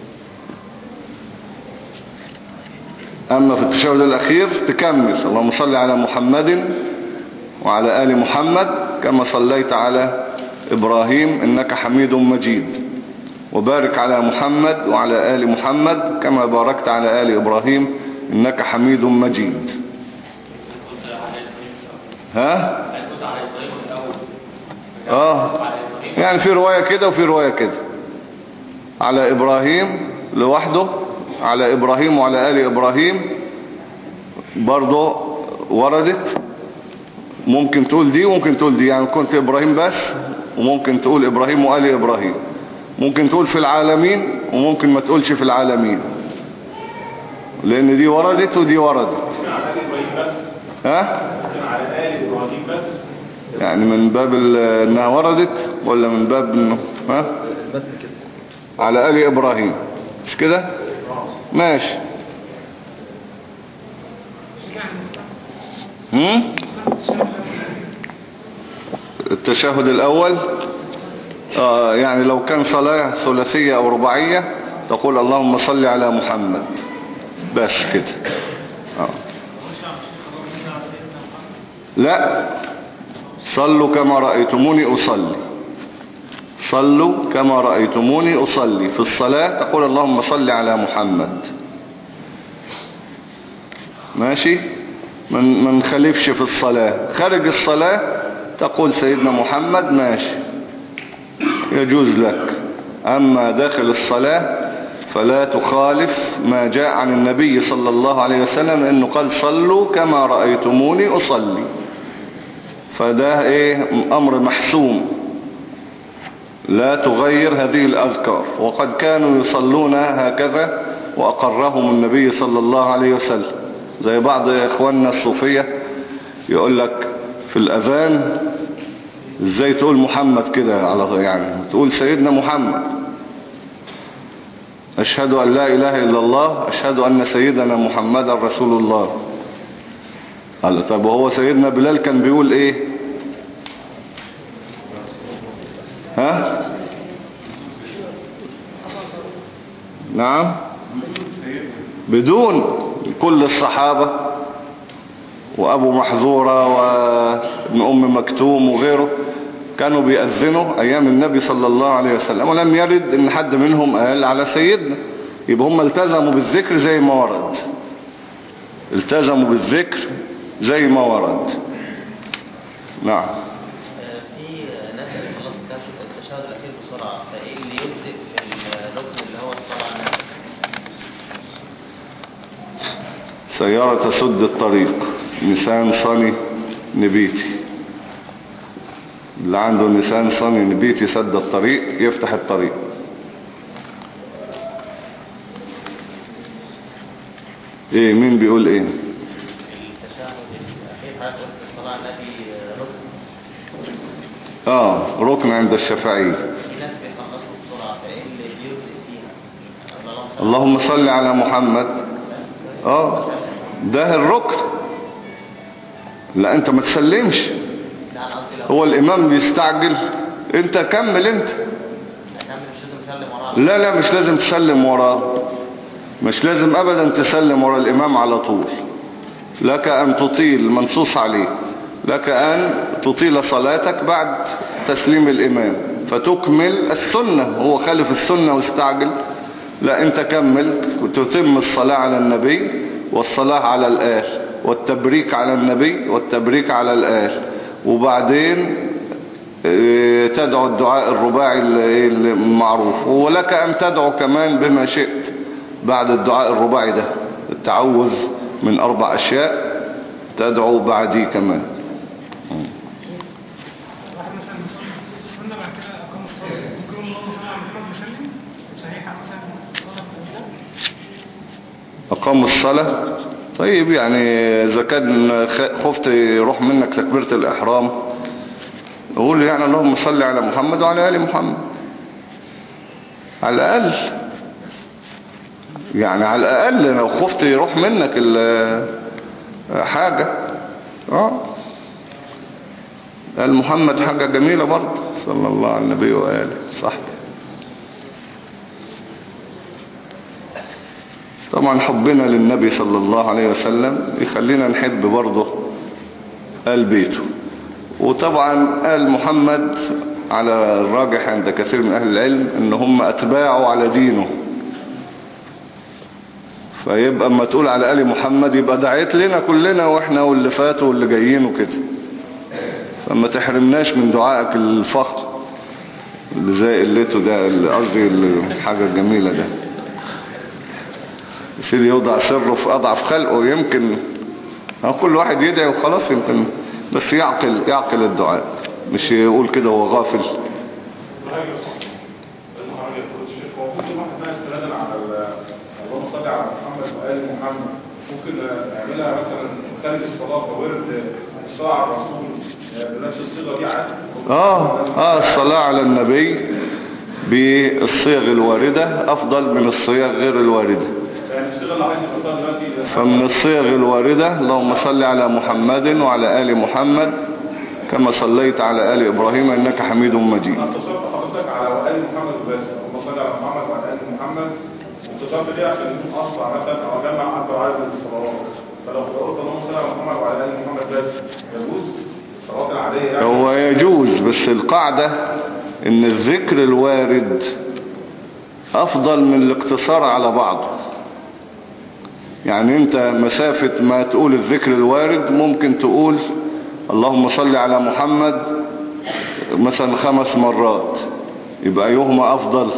أما في التشهد الأخير تكمل اللهم صل على محمد وعلى آل محمد كما صليت على إبراهيم إنك حميد مجيد، وبارك على محمد وعلى آل محمد كما باركت على آل إبراهيم إنك حميد مجيد. ها؟ آه يعني في رواية كده وفي رواية كده، على إبراهيم لوحده، على إبراهيم وعلى آل إبراهيم برضو وردت. ممكن تقول دي وممكن تقول دي، يعني كنت إبراهيم بس، وممكن تقول إبراهيم وآل إبراهيم، ممكن تقول في العالمين وممكن ما تقولش في العالمين، لأن دي وردت ودي وردت. ها؟ يعني من باب انها وردت ولا من باب انه ها؟ على آل إبراهيم مش كده؟ ماشي. هم؟ التشهد الأول آه يعني لو كان صلاة ثلاثية أو رباعية تقول اللهم صل على محمد بس كده. آه. لا، صلوا كما رأيتموني أصلي، صلوا كما رأيتموني أصلي. في الصلاة تقول اللهم صل على محمد ماشي، من من خليفش في الصلاة. خارج الصلاة تقول سيدنا محمد ماشي يجوز لك، أما داخل الصلاة فلا تخالف ما جاء عن النبي صلى الله عليه وسلم إنه قال صلوا كما رأيتموني أصلي، فده ايه امر محسوم، لا تغير هذه الاذكار. وقد كانوا يصلون هكذا واقرهم النبي صلى الله عليه وسلم، زي بعض اخواننا الصوفية يقول لك في الاذان ازاي تقول محمد كده على يعني تقول سيدنا محمد، اشهد ان لا اله الا الله اشهد ان سيدنا محمد رسول الله. قال طب وهو سيدنا بلال كان بيقول ايه؟ ها؟ نعم بدون كل الصحابة وابو محذورة وابن ام مكتوم وغيره كانوا بيأذنوا ايام النبي صلى الله عليه وسلم، ولم يرد ان حد منهم قال على سيدنا، يبقى هم التزموا بالذكر زي ما ورد، التزموا بالذكر زي ما ورد. نعم. في ناس خلاص بتاخد التشهد الاخير بسرعه، فايه اللي يجزئ في الركن اللي هو الصلاه على النبي؟ سيارة تسد الطريق، نيسان صني نبيتي، اللي عنده نيسان صني نبيتي سد الطريق يفتح الطريق. ايه مين بيقول ايه؟ اه ركن عند الشافعي. الناس بيخلصوا بسرعه، فايه اللي بيجزئ فيها؟ اللهم صل على محمد. اه ده الركن. لا انت ما تسلمش، هو الامام بيستعجل، انت كمل انت. لا لا مش لازم تسلم وراه، مش لازم ابدا تسلم ورا الامام على طول. لك ان تطيل منصوص عليه، لك ان تطيل صلاتك بعد تسليم الامام فتكمل السنة. هو خالف السنة واستعجل، لا انت كمل وتتم الصلاة على النبي والصلاة على الآل والتبريك على النبي والتبريك على الآل، وبعدين تدعو الدعاء الرباعي المعروف، ولك أن تدعو كمان بما شئت بعد الدعاء الرباعي ده، التعوذ من أربع أشياء تدعو بعدي كمان. وسلم صحيحة مثلا صلاة الوضوء؟ أقاموا الصلاة. طيب يعني إذا كان خفت يروح منك تكبيرة الإحرام قول يعني اللهم صل على محمد وعلى آل محمد على الأقل، يعني على الأقل لو خفت يروح منك حاجة. اه آل محمد حاجة جميلة برضه صلى الله على النبي وآله. صح. طبعا حبنا للنبي صلى الله عليه وسلم يخلينا نحب برضه آل بيته. وطبعا آل محمد على الراجح عند كثير من أهل العلم ان هم أتباعوا على دينه، فيبقى اما تقول على آل محمد يبقى دعيت لنا كلنا واحنا واللي فاتوا واللي جايين وكده، فما تحرمناش من دعائك الفخر اللي زي قلته ده، قصدي الحاجة الجميلة ده. سيدي يوضع سره في أضعف خلقه، يمكن كل واحد يدعي وخلاص، يمكن بس يعقل يعقل الدعاء، مش يقول كده وهو غافل. اللهم صل على محمد وآل محمد ممكن نعملها مثلا خارج الصلاة ورد الصلاة على الرسول بنفس الصيغة دي عادي؟ اه اه الصلاة على النبي بالصيغ الواردة أفضل من الصيغ غير الواردة. يعني الصيغة اللي عايز نحطها دلوقتي فمن الصيغ الواردة اللهم صل على محمد وعلى آل محمد كما صليت على آل إبراهيم إنك حميد مجيد. أنا اتصلت حضرتك على آل محمد وبس، اللهم صل على محمد وعلى آل محمد، اتصلت بيه عشان يكون أسرع مثلا أو أجمع أكبر عدد من الصلوات، فلو قلت اللهم صل على محمد وعلى آل محمد بس يجوز الصلوات العادية يعني؟ هو يجوز، بس القاعدة إن الذكر الوارد أفضل من الاقتصار على بعضه. يعني أنت مسافة ما تقول الذكر الوارد ممكن تقول اللهم صل على محمد مثلا خمس مرات، يبقى أيهما أفضل؟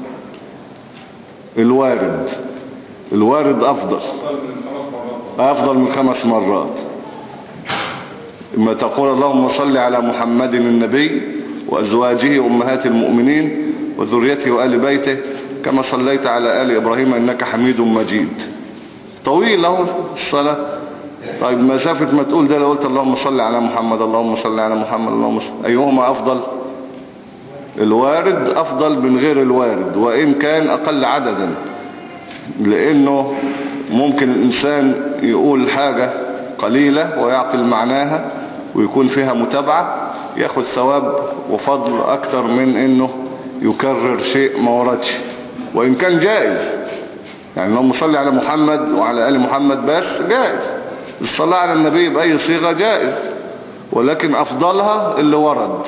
الوارد. الوارد أفضل أفضل من خمس مرات. إما تقول اللهم صل على محمد النبي وأزواجه أمهات المؤمنين وذريته وآل بيته كما صليت على آل إبراهيم إنك حميد مجيد. طويل له الصلاة. طيب مسافة ما تقول ده لو قلت اللهم صل على محمد اللهم صل على محمد اللهم صل، أيهما أفضل؟ الوارد أفضل من غير الوارد وإن كان أقل عددا، لأنه ممكن الإنسان يقول حاجة قليلة ويعقل معناها ويكون فيها متابعة ياخد ثواب وفضل أكتر من إنه يكرر شيء ما وردش وإن كان جائز. يعني لو مصلي على محمد وعلى آل محمد بس جائز، الصلاة على النبي بأي صيغة جائز، ولكن أفضلها اللي ورد.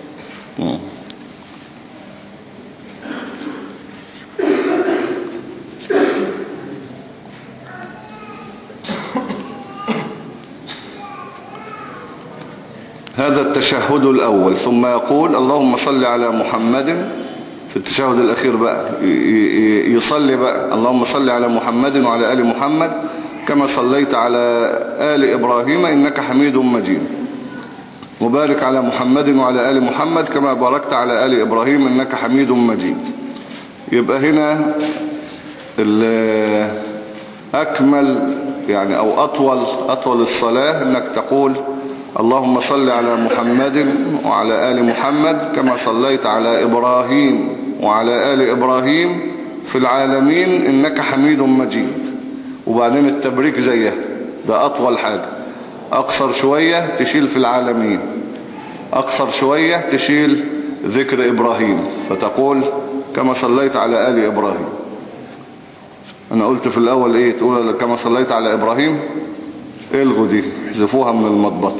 هذا التشهد الأول، ثم يقول اللهم صل على محمد. في التشهد الأخير بقى يصلي بقى اللهم صل على محمد وعلى آل محمد كما صليت على آل إبراهيم إنك حميد مجيد، وبارك على محمد وعلى آل محمد كما باركت على آل إبراهيم إنك حميد مجيد. يبقى هنا أكمل يعني أو أطول أطول الصلاة إنك تقول اللهم صل على محمد وعلى آل محمد كما صليت على إبراهيم وعلى آل إبراهيم في العالمين إنك حميد مجيد. وبعدين التبريك زيه، ده أطول حاجة. أقصر شوية تشيل في العالمين، أقصر شوية تشيل ذكر إبراهيم فتقول كما صليت على آل إبراهيم. أنا قلت في الأول إيه؟ تقول كما صليت على إبراهيم، الغوا دي زفوها من المضبطة.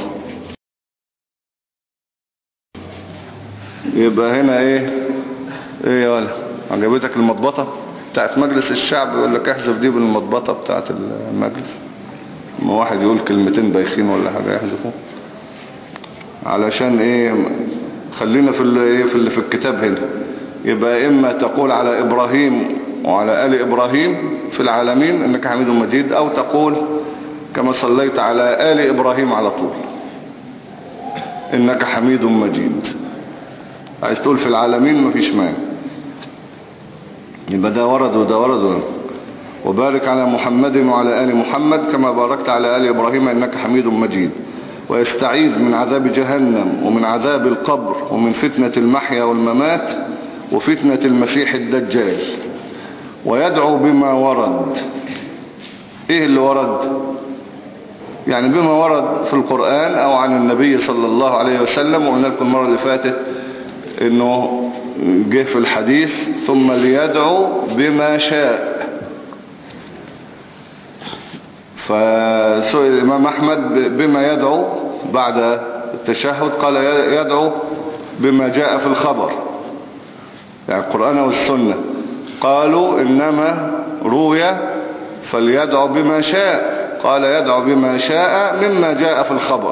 يبقى هنا ايه ايه يا ولا عجبتك المضبطة بتاعت مجلس الشعب؟ يقول لك احذف دي بالمضبطة بتاعت المجلس. ما واحد يقول كلمتين بايخين ولا حاجة يحذفوه علشان ايه؟ خلينا في اللي في اللي في الكتاب هنا. يبقى اما تقول على ابراهيم وعلى آل ابراهيم في العالمين انك حميد مجيد، او تقول كما صليت على آل إبراهيم على طول إنك حميد مجيد. عايز تقول في العالمين مفيش مانع. يبقى ده ورد وده ورد. وبارك على محمد وعلى آل محمد كما باركت على آل إبراهيم إنك حميد مجيد. ويستعيذ من عذاب جهنم ومن عذاب القبر ومن فتنة المحيا والممات وفتنة المسيح الدجال. ويدعو بما ورد. ايه اللي ورد؟ يعني بما ورد في القرآن او عن النبي صلى الله عليه وسلم. وقلنا لكم المرة اللي فاتت انه جه في الحديث ثم ليدعو بما شاء. فسئل الإمام أحمد بما يدعو بعد التشهد، قال يدعو بما جاء في الخبر، يعني القرآن والسنة. قالوا إنما روي فليدعو بما شاء، قال يدعو بما شاء مما جاء في الخبر.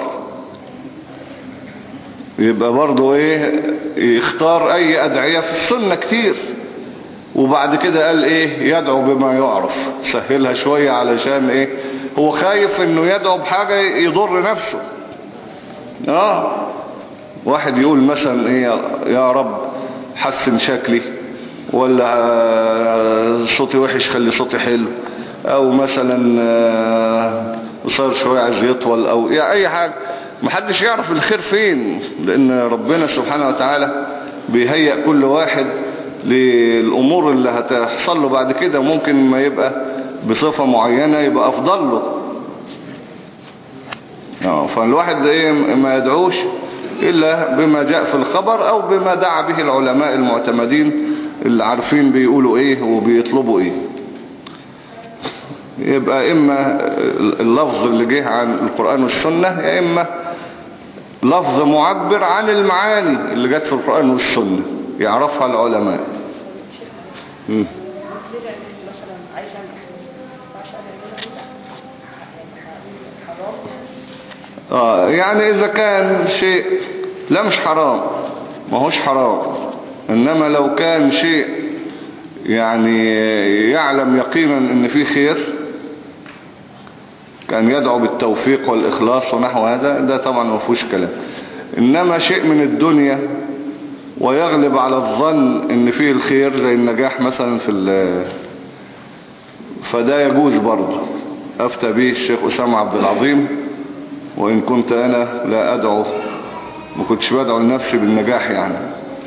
يبقى برضو ايه، يختار اي ادعية في السنة كتير. وبعد كده قال ايه، يدعو بما يعرف، سهلها شوية علشان ايه، هو خايف انه يدعو بحاجة يضر نفسه. اه واحد يقول مثلا ايه، يا رب حسن شكلي، ولا صوتي وحش خلي صوتي حلو، او مثلا قصير شوية عايز يطول، او يعني اي حاجة. محدش يعرف الخير فين، لان ربنا سبحانه وتعالى بيهيئ كل واحد للأمور اللي هتحصل له بعد كده. ممكن ما يبقى بصفة معينة يبقى أفضل له. فالواحد ايه ما يدعوش إلا بما جاء في الخبر أو بما دعا به العلماء المعتمدين اللي عارفين بيقولوا ايه وبيطلبوا ايه. يبقى إما اللفظ اللي جه عن القرآن والسنة، يا إما لفظ معبر عن المعاني اللي جت في القرآن والسنة يعرفها العلماء. مم. آه يعني إذا كان شيء لا مش حرام، ما هوش حرام، إنما لو كان شيء يعني يعلم يقينا إن فيه خير، كان يدعو بالتوفيق والإخلاص ونحو هذا، ده طبعا ما فيهوش كلام. إنما شيء من الدنيا ويغلب على الظن ان فيه الخير زي النجاح مثلا في فده يجوز برضه. افتى به الشيخ أسامة عبد العظيم، وان كنت انا لا ادعو، ما كنتش بدعو لنفسي بالنجاح، يعني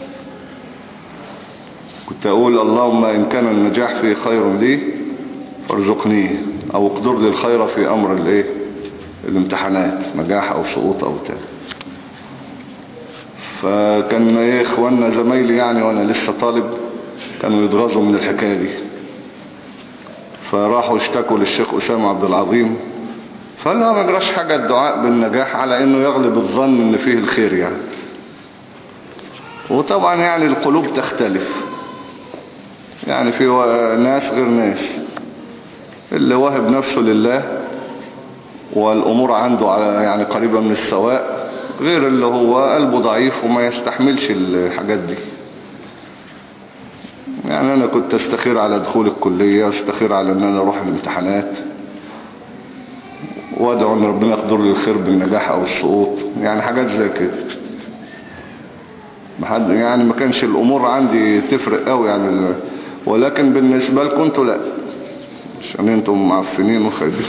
كنت اقول اللهم ان كان النجاح فيه خير لي فارزقنيه، او اقدر لي الخير في امر الايه الامتحانات، نجاح او سقوط او تاني. فكان ايه اخواننا زمايلي يعني وانا لسه طالب كانوا يتغاظوا من الحكاية دي، فراحوا اشتكوا للشيخ أسامة عبد العظيم، فقال لا ما يجراش حاجة الدعاء بالنجاح على انه يغلب الظن ان فيه الخير يعني. وطبعا يعني القلوب تختلف، يعني في ناس غير ناس. اللي واهب نفسه لله والامور عنده على يعني قريبة من السواء، غير اللي هو قلبه ضعيف وما يستحملش الحاجات دي. يعني انا كنت استخير على دخول الكلية، واستخير على ان انا اروح الامتحانات، وادعو ان ربنا يقدر لي الخير بالنجاح او السقوط، يعني حاجات زي كده. يعني ما كانش الامور عندي تفرق قوي يعني، ولكن بالنسبة لكم انتوا لا، عشان انتم معفنين وخايبين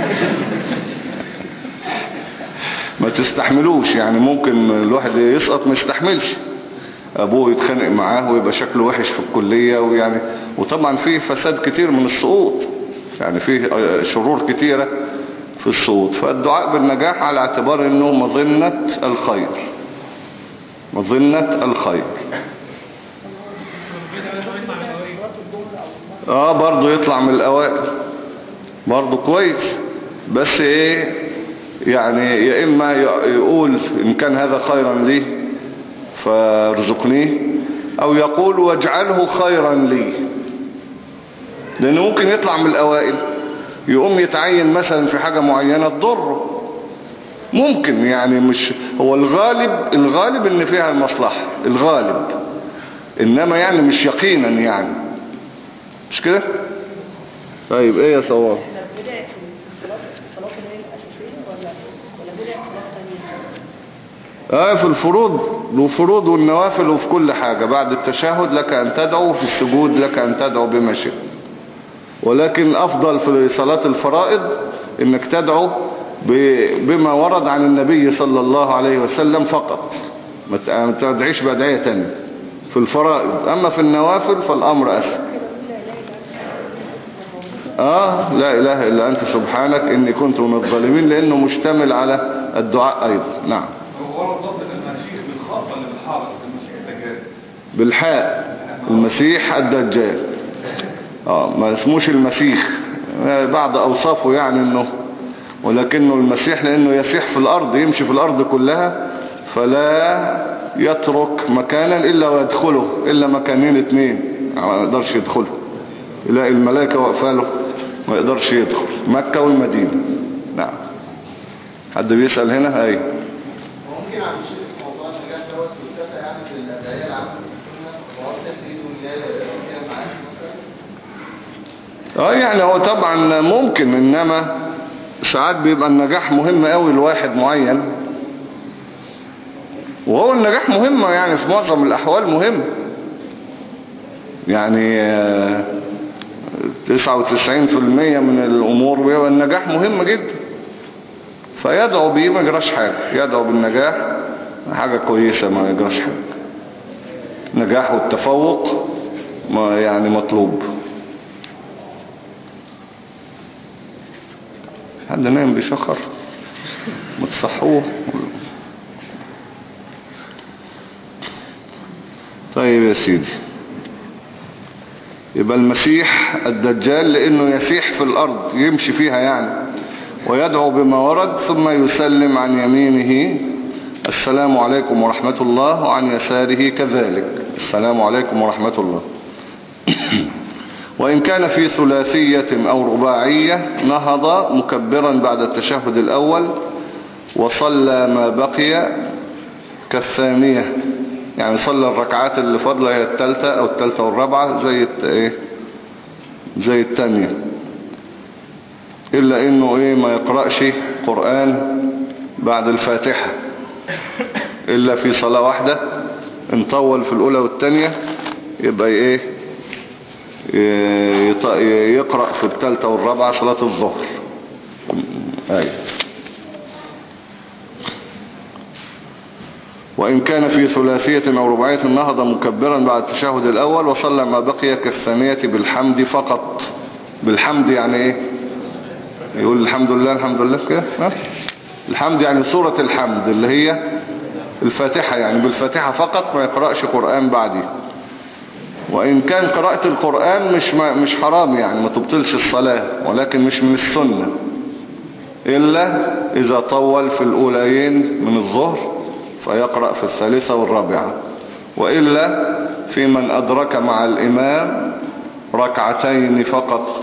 ما تستحملوش. يعني ممكن الواحد يسقط ما يستحملش، ابوه يتخانق معاه ويبقى شكله وحش في الكلية، ويعني وطبعا فيه فساد كتير من السقوط، يعني فيه شرور كتيرة في السقوط. فالدعاء بالنجاح على اعتبار انه مظنة الخير، مظنة الخير. اه برضو يطلع من الاوائل برضو كويس، بس ايه يعني يا اما يقول ان كان هذا خيرا لي فارزقنيه، او يقول واجعله خيرا لي، لانه ممكن يطلع من الاوائل يقوم يتعين مثلا في حاجة معينة تضره، ممكن يعني مش هو الغالب، الغالب ان فيها المصلحة الغالب، انما يعني مش يقينا يعني، مش كده؟ طيب ايه يا صواب؟ بدع في الصلاة، الصلاة اللي هي الأساسية ولا ولا بدع في صلاة تانية؟ اه في الفروض والفروض والنوافل وفي كل حاجة. بعد التشهد لك أن تدعو، في السجود لك أن تدعو بما شئت. ولكن أفضل في صلاة الفرائض إنك تدعو بما ورد عن النبي صلى الله عليه وسلم فقط، ما تدعيش بأدعية تانية في الفرائض. أما في النوافل فالأمر أسهل. آه لا إله إلا أنت سبحانك إني كنت من الظالمين، لأنه مشتمل على الدعاء أيضا. نعم. هو ضبط المسيح بالخاء ولا بالحاء؟ المسيح الدجال بالحاء، المسيح الدجال. آه ما اسموش المسيح، بعض أوصافه يعني إنه، ولكنه المسيح لأنه يسيح في الأرض، يمشي في الأرض كلها، فلا يترك مكانا إلا ويدخله، إلا مكانين اتنين ما يقدرش يدخله، يلاقي الملائكة وقفاله ما يقدرش يدخل، مكة والمدينة. نعم. حد بيسأل هنا؟ أي ممكن عن الشيخ موضوع النجاح دوت والسفة يعني في الأدعية العامة في السنة وعود تفريد والله فيها معاك مثلا؟ اه يعني هو طبعا ممكن، انما ساعات بيبقى النجاح مهم قوي لواحد معين، وهو النجاح مهم يعني في معظم الأحوال مهم، يعني تسعة وتسعين في المية من الأمور بيبقى النجاح مهم جدا، فيدعو بيه ما يجراش حاجة. يدعو بالنجاح حاجة كويسة، ما يجراش حاجة. نجاح والتفوق ما يعني مطلوب. حد نايم بيشخر ما تصحوه. طيب يا سيدي، يبقى المسيح الدجال لأنه يسيح في الأرض، يمشي فيها يعني، ويدعو بما ورد، ثم يسلم عن يمينه السلام عليكم ورحمة الله، وعن يساره كذلك السلام عليكم ورحمة الله. وإن كان في ثلاثية أو رباعية نهض مكبرا بعد التشهد الأول وصلى ما بقي كالثانية، يعني صلى الركعات اللي فضلها هي الثالثة أو الثالثة والرابعة زي ايه زي الثانية، إلا إنه إيه ما يقرأش قرآن بعد الفاتحة إلا في صلاة واحدة. إن طول في الأولى والثانية يبقى إيه يقرأ في الثالثة والرابعة صلاة الظهر. أي. وإن كان في ثلاثية أو رباعية نهض مكبرا بعد التشهد الأول وصلى ما بقي كالثانية بالحمد فقط. بالحمد يعني إيه؟ يقول الحمد لله الحمد لله كده. الحمد يعني سورة الحمد اللي هي الفاتحة، يعني بالفاتحة فقط، ما يقرأش قرآن بعدي. وإن كان قراءة القرآن مش مش حرام يعني ما تبطلش الصلاة، ولكن مش من السنة إلا إذا طول في الأوليين من الظهر فيقرأ في الثالثة والرابعة، وإلا في من أدرك مع الإمام ركعتين فقط.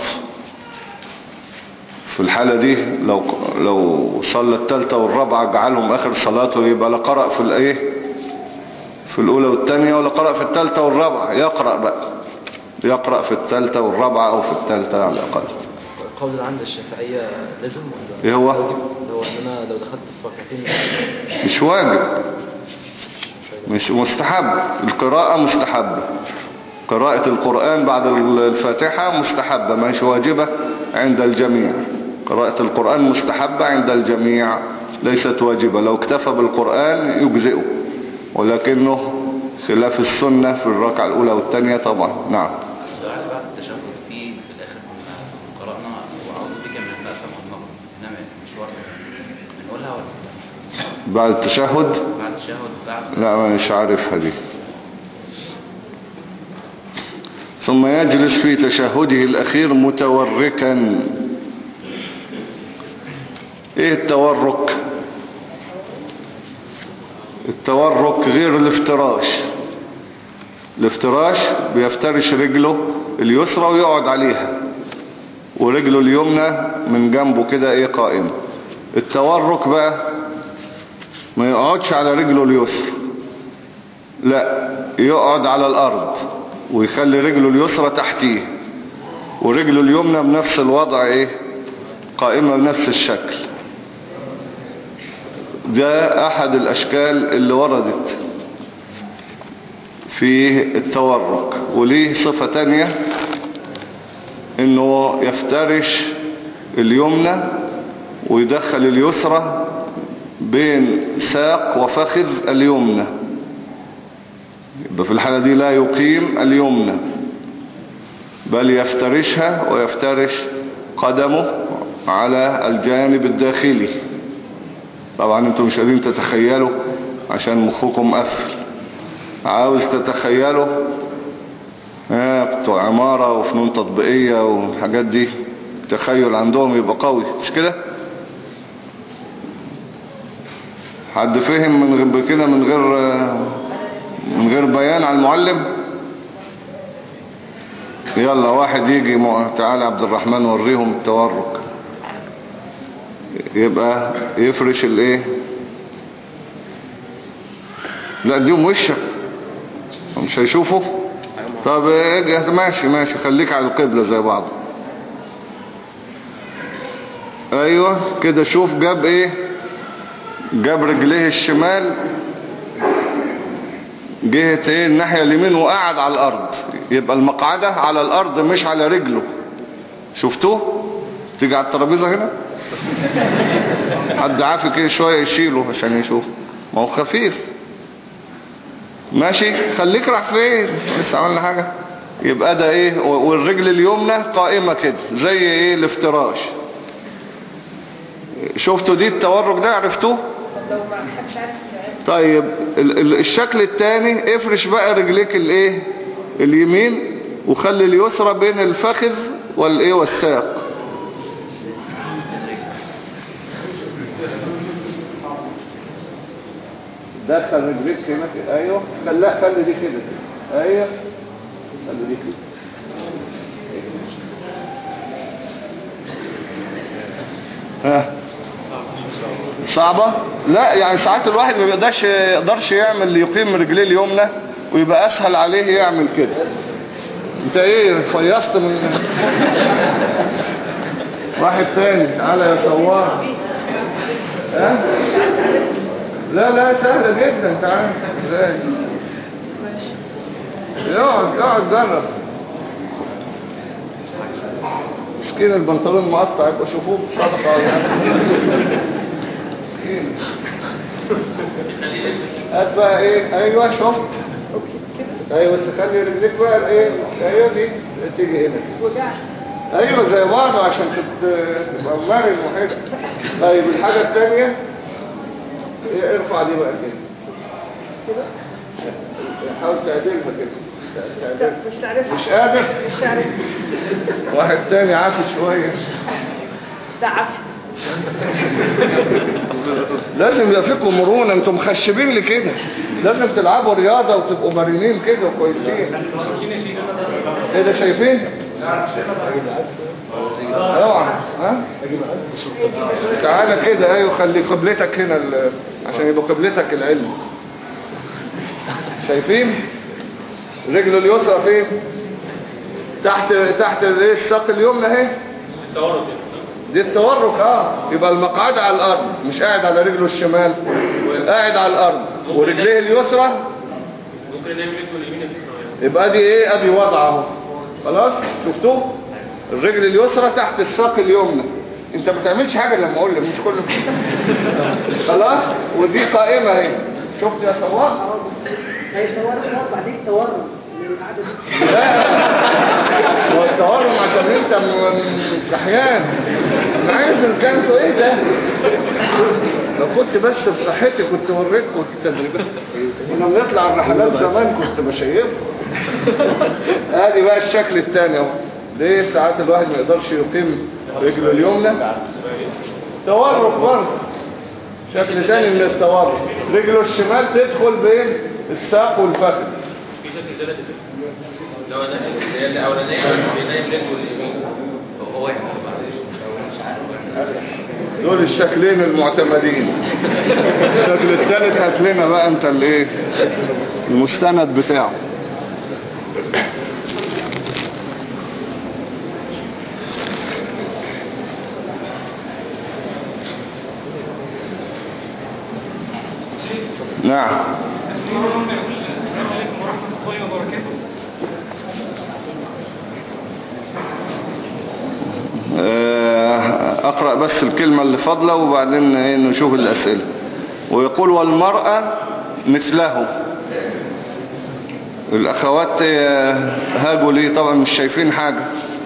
في الحالة دي لو لو صلى الثالثة والرابعة جعلهم آخر صلاته، يبقى لا قرأ في الإيه في الأولى والثانية ولا قرأ في الثالثة والرابعة، يقرأ بقى يقرأ في الثالثة والرابعة أو في الثالثة على الأقل. القول عند الشافعية لازم ولا ايه هو؟ هو ان انا لو دخلت في ركعتين مش واجب، مش مستحب. القراءة مستحبة، قراءة القرآن بعد الفاتحة مستحبة، مش واجبة عند الجميع. قراءة القرآن مستحبة عند الجميع، ليست واجبة. لو اكتفى بالقرآن يجزئه، ولكنه خلاف السنة في الركعة الأولى والثانية طبعا. نعم. بعد التشهد فيه في الآخر قرأنا وأعوذ بك من الآثم والمغرب، إنما مش واجب بنقولها ولا بعد التشهد؟ بعد التشهد بعد لا مش عارفها دي. ثم يجلس في تشهده الأخير متوركا. ايه التورك؟ التورك غير الافتراش. الافتراش بيفترش رجله اليسرى ويقعد عليها، ورجله اليمنى من جنبه كده ايه قائمة. التورك بقى ما يقعدش على رجله اليسرى، لا يقعد على الأرض ويخلي رجله اليسرى تحتيه، ورجله اليمنى بنفس الوضع ايه قائمة بنفس الشكل. ده احد الاشكال اللي وردت في التورك. وليه صفة تانية انه يفترش اليمنى ويدخل اليسرى بين ساق وفخذ اليمنى، يبقى في الحالة دي لا يقيم اليمنى بل يفترشها ويفترش قدمه على الجانب الداخلي. طبعا انتم مش قادرين تتخيلوا عشان مخكم قفل. عاوز تتخيلوا اه بتوع عمارة وفنون تطبيقية والحاجات دي، التخيل عندهم يبقى قوي مش كده؟ حد فهم من غير كده من غير من غير بيان على المعلم؟ يلا واحد يجي مع... تعالى عبد الرحمن وريهم التورك. يبقى يفرش الايه؟ لا اديهم وشك مش هيشوفوا. طب اجي ماشي ماشي خليك على القبلة زي بعض. ايوه كده شوف جاب ايه؟ جاب رجليه الشمال جهة ايه الناحية اليمين وقعد على الارض. يبقى المقعدة على الارض مش على رجله. شفتوه؟ تيجي على الترابيزة هنا حد عافي كده شوية يشيله عشان يشوف، ما هو خفيف. ماشي خليك راح فين لسه عملنا حاجة. يبقى ده ايه؟ والرجل اليمنى قائمة كده زي ايه الافتراش. شفتوا دي التورك ده؟ عرفتوه؟ طيب ال ال الشكل الثاني افرش بقى رجليك الايه اليمين وخلي اليسرى بين الفخذ والايه والساق. دخل رجليك هنا كده. ايوه لا خلي دي كده. ايوه خلي دي كده. ها صعبة؟ لا يعني ساعات الواحد ما بيقدرش يقدرش يعمل يقيم رجليه اليمنى ويبقى اسهل عليه يعمل كده. انت ايه فيصت من واحد تاني؟ تعالى يا صوار. ها لا لا سهلة جدا. تعالى ازاي؟ يقعد يقعد جرب. مسكين البنطلون مقطع يبقى شوفوه صدقة مسكين. هات بقى ايه؟ ايوه شوف. ايوه تخلي رجليك بقى ايه؟ ايوه دي تيجي هنا. ايوه زي بعض عشان تبقى مرن وحده. طيب الحاجة الثانية ارفع دي بقى كده كده. حاول تعدلها كده. مش تعرف مش قادر مش عارف. واحد تاني عافي شوية. ده عافي. لازم يبقى فيكم مرونة. انتم مخشبين لي كده. لازم تلعبوا رياضة وتبقوا مرنين كده وكويسين. ايه ده شايفين؟ اوعى ها تعالى كده. ايوه خلي قبلتك هنا ال... عشان يبقى قبلتك العلم. شايفين رجله اليسرى فين؟ تحت تحت الساق اليمنى اهي. التورك دي التورك. اه يبقى المقعد على الارض مش قاعد على رجله الشمال، قاعد على الارض ورجليه اليسرى ممكن نعمل رجله اليمين. يبقى دي ايه؟ ادي وضعه. خلاص شفتوه؟ الرجل اليسرى تحت الساق اليمنى. انت ما تعملش حاجه لما اقول لك مش كله خلاص. ودي قائمه اهي. شفت يا صواب؟ هي تورم بعدين تورم. لا هو التورم عشان انت مستحيان. انا عايز كانتوا ايه ده؟ لو كنت بس بصحتي كنت وريتكم التدريبات. كنا بنطلع الرحلات زمان كنت بشيبكم. ادي بقى الشكل الثاني اهو. ليه ساعات الواحد ما يقدرش يقيم رجله اليمنى؟ تورك برضه شكل ثاني من التورك. رجله الشمال تدخل بين الساق والفخذ. في شكل ثالث لو انا اللي الاولانيه بين رجله اليمين هو مش عارف. دول الشكلين المعتمدين. الشكل الثالث هات لنا بقى انت الايه المستند بتاعه. نقرأ بس الكلمة اللي فاضلة وبعدين ايه نشوف الأسئلة. ويقول والمرأة مثله. الأخوات هاجوا ليه؟ طبعا مش شايفين حاجة.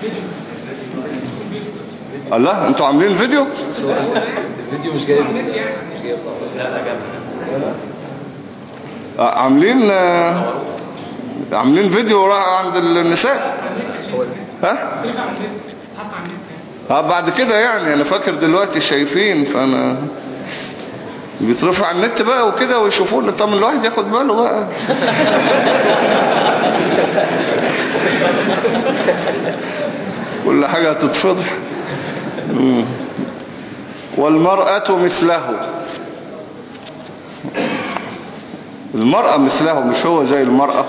الله انتوا عاملين فيديو؟ الفيديو مش جايب مش جايب لا لا جاب عاملين عاملين فيديو راح عند النساء. ها؟ ها بعد كده يعني انا فاكر دلوقتي شايفين، فانا بيترفع على النت بقى وكده ويشوفون. طب الواحد ياخد باله بقى. كل حاجة هتتفضح. والمرأة مثله. المرأة مثله مش هو زي المرأة.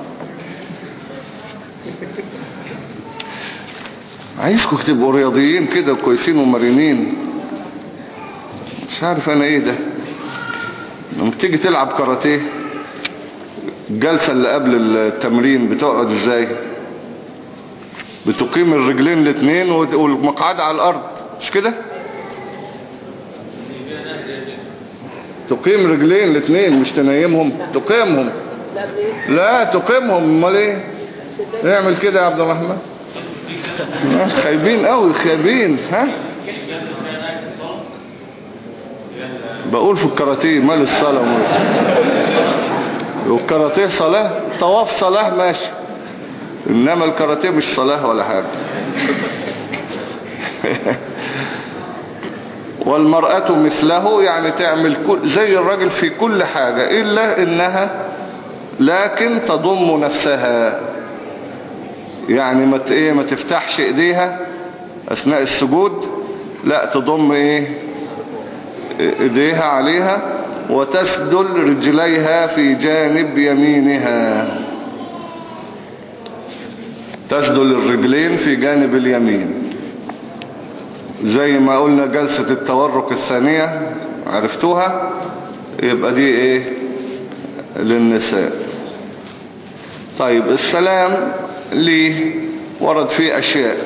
عايزكم تبقوا رياضيين كده وكويسين ومرنين. مش عارف انا ايه ده. لما تيجي تلعب كاراتيه الجلسة اللي قبل التمرين بتقعد ازاي؟ بتقيم الرجلين الاثنين والمقعد على الارض مش كده؟ تقيم رجلين الاثنين مش تنيمهم، تقيمهم. لا تقيمهم. امال ايه؟ اعمل كده يا عبد الرحمن. خايبين قوي خايبين. ها بقول في الكاراتيه مال الصلاة. والكاراتيه صلاة، طواف صلاة ماشي، انما الكاراتيه مش صلاة ولا حاجة. والمرأة مثله يعني تعمل كل زي الرجل في كل حاجة إلا إنها لكن تضم نفسها. يعني ما ايه ما تفتحش ايديها اثناء السجود، لا تضم ايه ايديها عليها وتسدل رجليها في جانب يمينها. تسدل الرجلين في جانب اليمين زي ما قلنا جلسة التورك الثانية عرفتوها. يبقى دي ايه للنساء. طيب السلام ليه ورد فيه اشياء.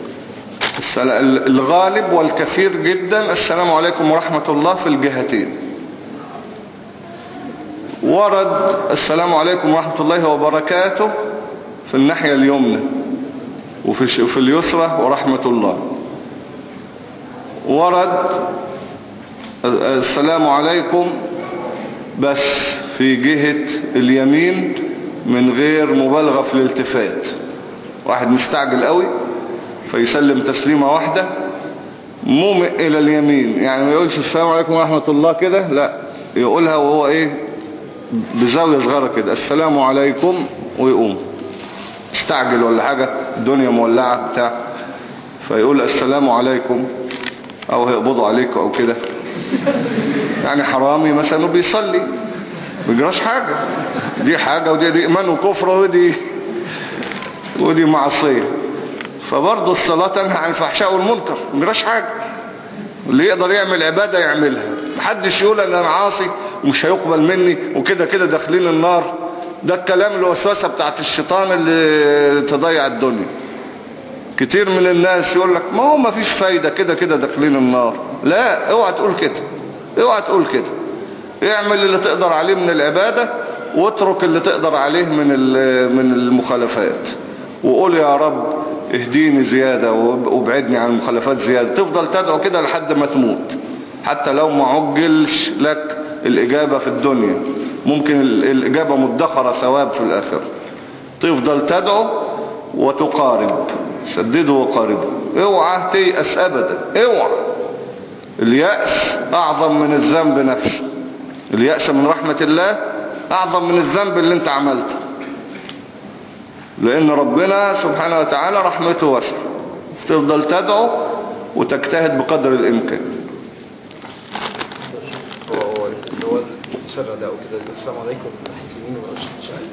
الغالب والكثير جدا السلام عليكم ورحمة الله في الجهتين. ورد السلام عليكم ورحمة الله وبركاته في الناحية اليمنى وفي في اليسرى ورحمة الله. ورد السلام عليكم بس في جهة اليمين من غير مبالغة في الالتفات. واحد مستعجل قوي فيسلم تسليمة واحدة مومئ الى اليمين، يعني ما يقولش السلام عليكم ورحمة الله كده، لا يقولها وهو ايه بزاوية صغيرة كده السلام عليكم ويقوم. استعجل ولا حاجة الدنيا مولعة بتاع فيقول السلام عليكم او هيقبضوا عليكم او كده. يعني حرامي مثلا بيصلي بيجراش حاجة، دي حاجة ودي دي ايمان وكفر ودي ودي معصية. فبرضه الصلاة تنهى عن الفحشاء والمنكر بيجراش حاجة. اللي يقدر يعمل عبادة يعملها. محدش يقول ان انا عاصي ومش هيقبل مني وكده كده داخلين النار. ده الكلام الوسوسة بتاعت الشيطان اللي تضيع الدنيا. كتير من الناس يقول لك ما هو ما فيش فايدة كده كده داخلين النار. لا اوعى تقول كده، اوعى تقول كده. اعمل اللي تقدر عليه من العبادة واترك اللي تقدر عليه من من المخالفات وقول يا رب اهديني زيادة وابعدني عن المخالفات زيادة. تفضل تدعو كده لحد ما تموت حتى لو ما عجلش لك الإجابة في الدنيا، ممكن الإجابة مدخرة ثواب في الآخر. تفضل تدعو وتقارب، سددوا وقاربوا. اوعى تيأس أبدا، اوعى. اليأس أعظم من الذنب نفسه. اليأس من رحمة الله أعظم من الذنب اللي انت عملته، لأن ربنا سبحانه وتعالى رحمته واسعة. تفضل تدعو وتجتهد بقدر الإمكان. هو هو اللي هو السر ده وكده السلام عليكم ناحية يمين ولا مش عارف.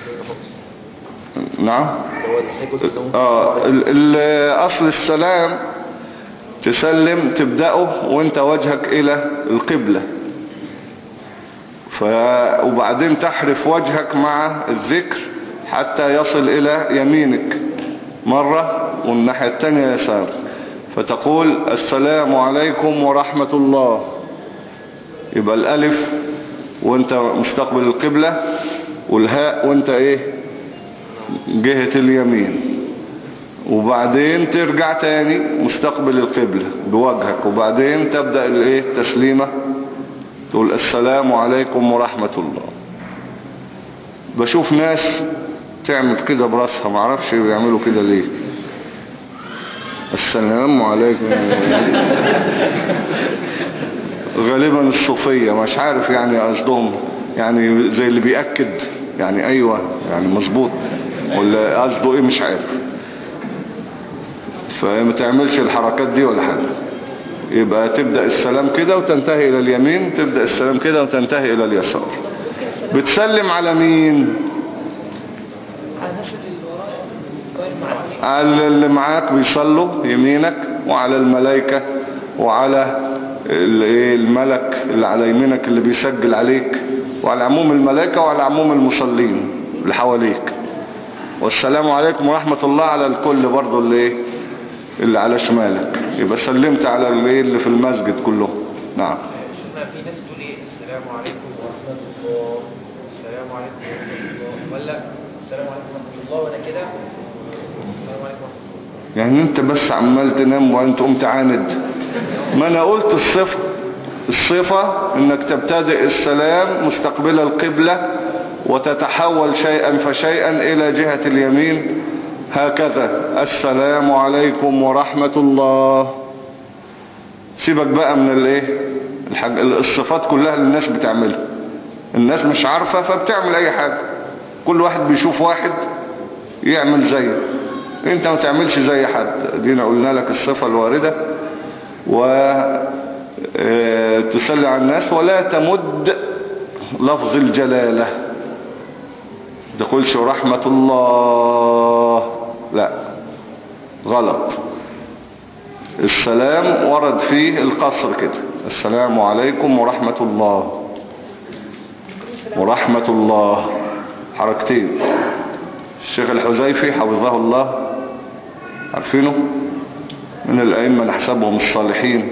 نعم. هو اللي هيقول اه الاصل السلام تسلم تبدأه وانت وجهك الى القبلة، ف... وبعدين تحرف وجهك مع الذكر حتى يصل الى يمينك مرة والناحية التانية يسار. فتقول السلام عليكم ورحمة الله، يبقى الألف وانت مستقبل القبلة، والهاء وانت ايه جهة اليمين، وبعدين ترجع تاني مستقبل القبلة بوجهك، وبعدين تبدأ الايه التسليمة، تقول السلام عليكم ورحمة الله. بشوف ناس تعمل كده براسها، معرفش بيعملوا كده ليه. السلام عليكم غالبا الصوفية، مش عارف يعني قصدهم يعني زي اللي بيأكد يعني ايوه يعني مظبوط، ولا قصده ايه مش عارف. فما تعملش الحركات دي ولا حاجة. يبقى تبدأ السلام كده وتنتهي الى اليمين، تبدأ السلام كده وتنتهي الى اليسار. بتسلم على مين؟ على اللي معاك بيصلوا يمينك، وعلى الملائكة، وعلى الملك اللي على يمينك اللي بيسجل عليك، وعلى عموم الملائكة، وعلى عموم المصلين اللي حواليك. والسلام عليكم ورحمة الله على الكل برضو اللي ايه اللي على شمالك. يبقى سلمت على اللي, اللي في المسجد كلهم. نعم. في ناس بتقول ايه السلام عليكم ورحمة الله، السلام عليكم ورحمة الله، ولا السلام عليكم ورحمة الله وانا كده السلام عليكم ورحمة الله. يعني انت بس عمال تنام وانت قمت عاند. ما انا قلت الصفة الصفة انك تبتدئ السلام مستقبل القبلة، وتتحول شيئا فشيئا الى جهة اليمين هكذا. السلام عليكم ورحمة الله. سيبك بقى من الايه الصفات كلها اللي الناس بتعملها. الناس مش عارفة فبتعمل اي حاجة، كل واحد بيشوف واحد يعمل زيه، انت ما تعملش زي حد. دينا قلنا لك الصفة الواردة، وتسلي على الناس ولا تمد لفظ الجلالة. تقولش رحمة الله، لا غلط. السلام ورد فيه القصر كده، السلام عليكم ورحمة الله، ورحمة الله حركتين. الشيخ الحزيفي حفظه الله عارفينه من الأئمة نحسبهم الصالحين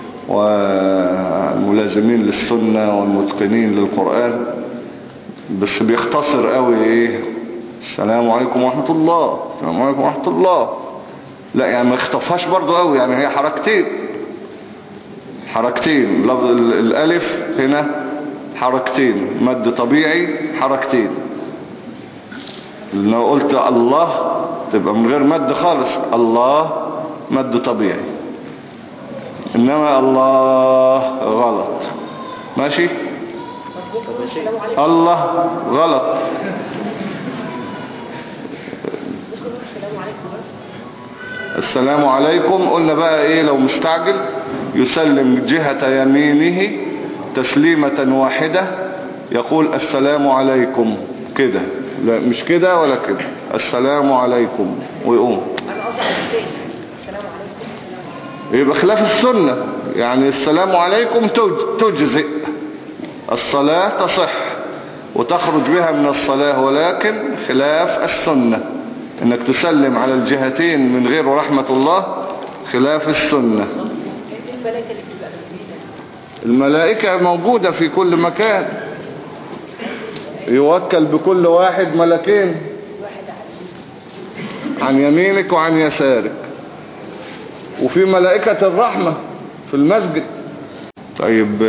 والملازمين للسنة والمتقنين للقرآن، بس بيختصر قوي ايه السلام عليكم ورحمة الله، السلام عليكم ورحمة الله. لا يعني ما اخطفهاش برضو قوي، يعني هي حركتين حركتين لفظ الالف هنا حركتين، مد طبيعي حركتين. لو قلت الله تبقى من غير مد خالص، الله مد طبيعي، انما الله غلط. ماشي الله غلط. السلام عليكم قلنا بقى ايه لو مستعجل يسلم جهة يمينه تسليمة واحدة، يقول السلام عليكم كده، لا مش كده ولا كده، السلام عليكم ويقوم. يبقى خلاف السنة، يعني السلام عليكم تجزئ الصلاة تصح وتخرج بها من الصلاة، ولكن خلاف السنة انك تسلم على الجهتين من غير رحمة الله، خلاف السنة. الملائكة موجودة في كل مكان، يوكل بكل واحد ملكين عن يمينك وعن يسارك، وفي ملائكة الرحمة في المسجد. طيب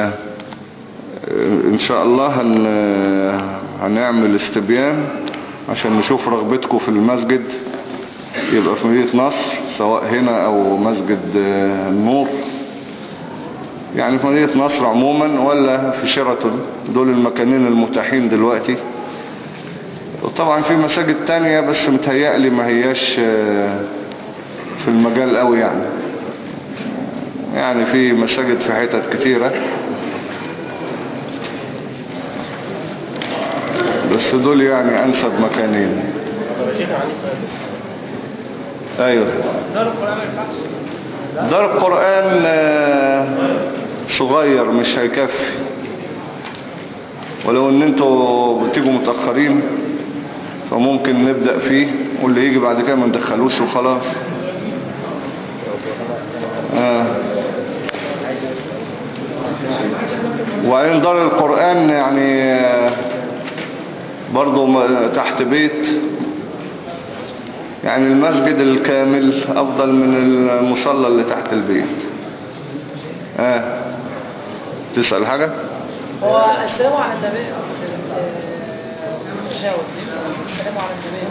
ان شاء الله هن... هنعمل استبيان عشان نشوف رغبتكم في المسجد، يبقى في مدينة نصر سواء هنا او مسجد النور، يعني في مدينة نصر عموما ولا في شيراتون، دول المكانين المتاحين دلوقتي. وطبعا في مساجد تانية بس متهيألي ما هياش في المجال قوي، يعني يعني في مساجد في حتت كتيرة، بس دول يعني انسب مكانين. ايوه دار القرآن صغير مش هيكفي، ولو ان انتوا بتيجوا متأخرين فممكن نبدأ فيه، واللي يجي بعد كده ما ندخلوش وخلاص. آه. وإن دار القرآن يعني برضو تحت بيت، يعني المسجد الكامل أفضل من المصلى اللي تحت البيت. آه. تسأل حاجة؟ هو السلام على النبي التشاور السلام على النبي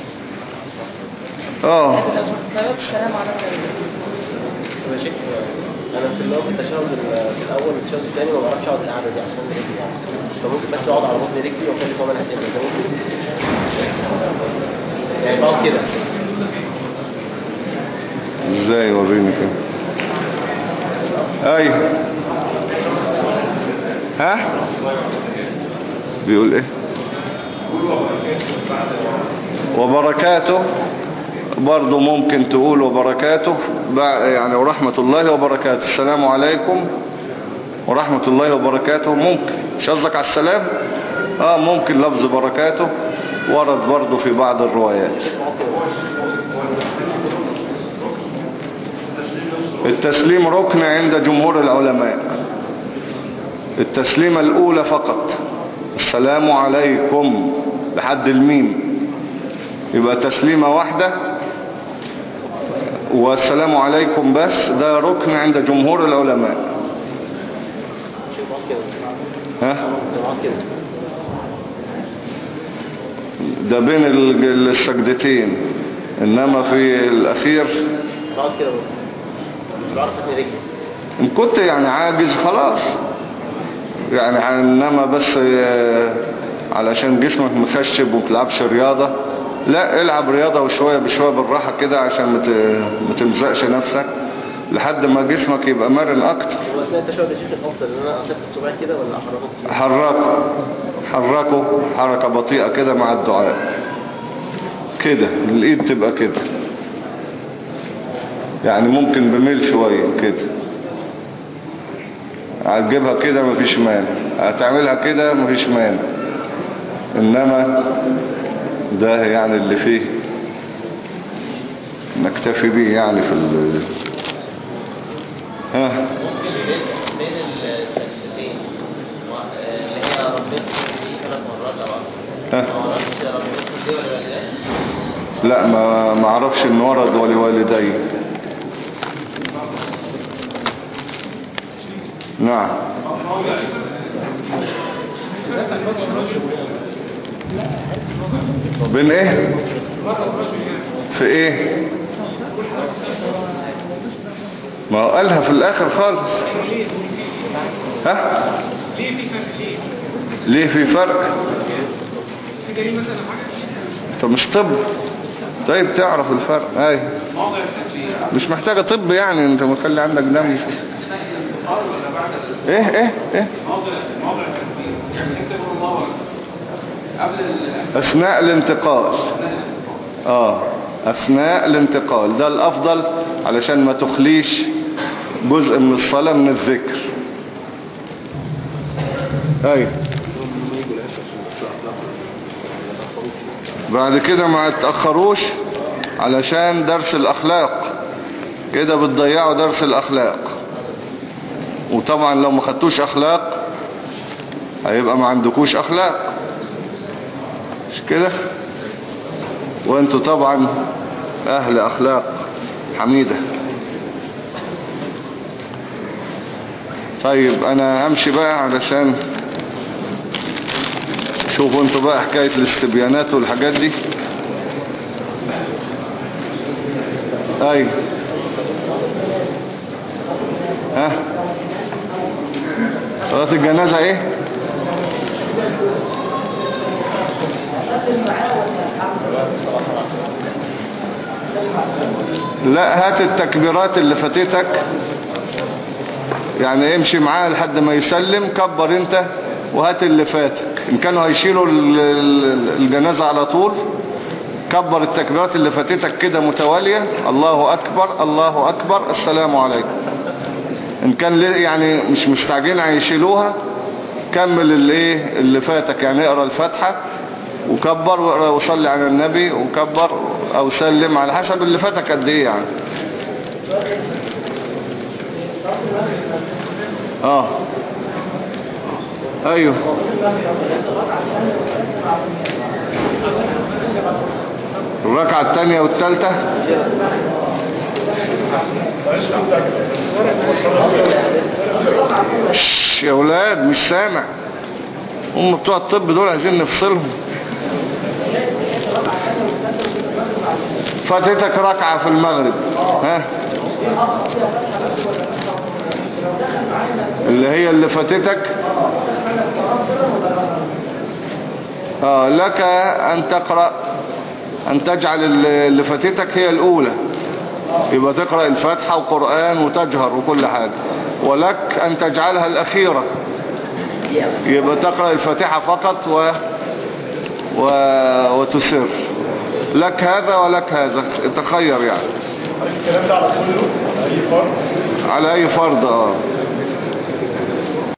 اه السلام على النبي. ماشي. انا في اللي هو في التشهد في الاول والتشهد الثاني ما بعرفش اقعد القعده دي عشان رجلي يعني، فممكن بس اقعد على بطن رجلي واخلي فمها ناحيه الجنب يعني بقعد كده. ازاي؟ وريني كده. ايوه. ها بيقول ايه؟ وبركاته برضو ممكن تقول وبركاته يعني ورحمة الله وبركاته. السلام عليكم ورحمة الله وبركاته ممكن. مش قصدك على السلام؟ اه ممكن لفظ بركاته ورد برضو في بعض الروايات. التسليم ركن عند جمهور العلماء، التسليمة الأولى فقط، السلام عليكم لحد الميم، يبقى تسليمة واحدة والسلام عليكم بس، ده ركن عند جمهور العلماء. ها؟ ده بين السجدتين، إنما في الأخير إن كنت يعني عاجز خلاص يعني، إنما بس علشان جسمك مخشب ومتلعبش رياضة، لا العب رياضة وشوية بشوية بالراحة كده عشان ما تلزقش نفسك لحد ما جسمك يبقى مرن اكتر. هو اثناء التشهد يا شيخ الافضل ان انا احط صباعي كده ولا احركه؟ حركه حركه حركة بطيئة كده مع الدعاء كده، الايد تبقى كده يعني ممكن بميل شوية كده، هتجيبها كده مفيش مانع، هتعملها كده مفيش مانع، انما ده يعني اللي فيه نكتفي به يعني في ال ها بين السجدتين اللي هي ربنا دي ثلاث مرات او اكتر، لا ما ما اعرفش ان ورد ولوالدي. نعم. بين ايه؟ في ايه؟ ما هو قالها في الاخر خالص. ها؟ ليه في فرق؟ طب مش طب؟ طيب تعرف الفرق. اي مش محتاجة طب يعني، انت مخلي عندك دم. ايه ايه ايه اثناء الانتقال. اه اثناء الانتقال ده الافضل علشان ما تخليش جزء من الصلاة من الذكر. اي بعد كده ما تأخروش علشان درس الاخلاق، كده بتضيعوا درس الاخلاق، وطبعا لو ما خدتوش اخلاق هيبقى ما عندكوش اخلاق، مش كده؟ وانتوا طبعا اهل اخلاق حميدة. طيب انا همشي بقى علشان شوفوا انتوا بقى حكاية الاستبيانات والحاجات دي. اي ها صلاة الجنازة ايه؟ لا هات التكبيرات اللي فاتتك يعني، امشي معاه لحد ما يسلم، كبر انت وهات اللي فاتك. ان كانوا هيشيلوا الجنازة على طول كبر التكبيرات اللي فاتتك كده متوالية، الله اكبر الله اكبر السلام عليكم. ان كان يعني مش مستعجلين هيشيلوها كمل اللي ايه اللي فاتك، يعني اقرا الفاتحة وكبر واقرا وصلي على النبي وكبر او سلم على حسب اللي فاتك قد ايه يعني. اه ايوه الركعة الثانية والثالثة يا ولاد مش سامع، هم بتوع الطب دول عايزين نفصلهم. فاتتك ركعة في المغرب، ها اللي هي اللي فاتتك اه لك ان تقرأ، ان تجعل اللي فاتتك هي الاولى، يبقى تقرأ الفاتحة وقرآن وتجهر وكل حاجة، ولك ان تجعلها الاخيرة، يبقى تقرأ الفاتحة فقط و... و... وتسر. لك هذا ولك هذا، تخير يعني. الكلام ده على كله، على اي فرد؟ على اي فرد اه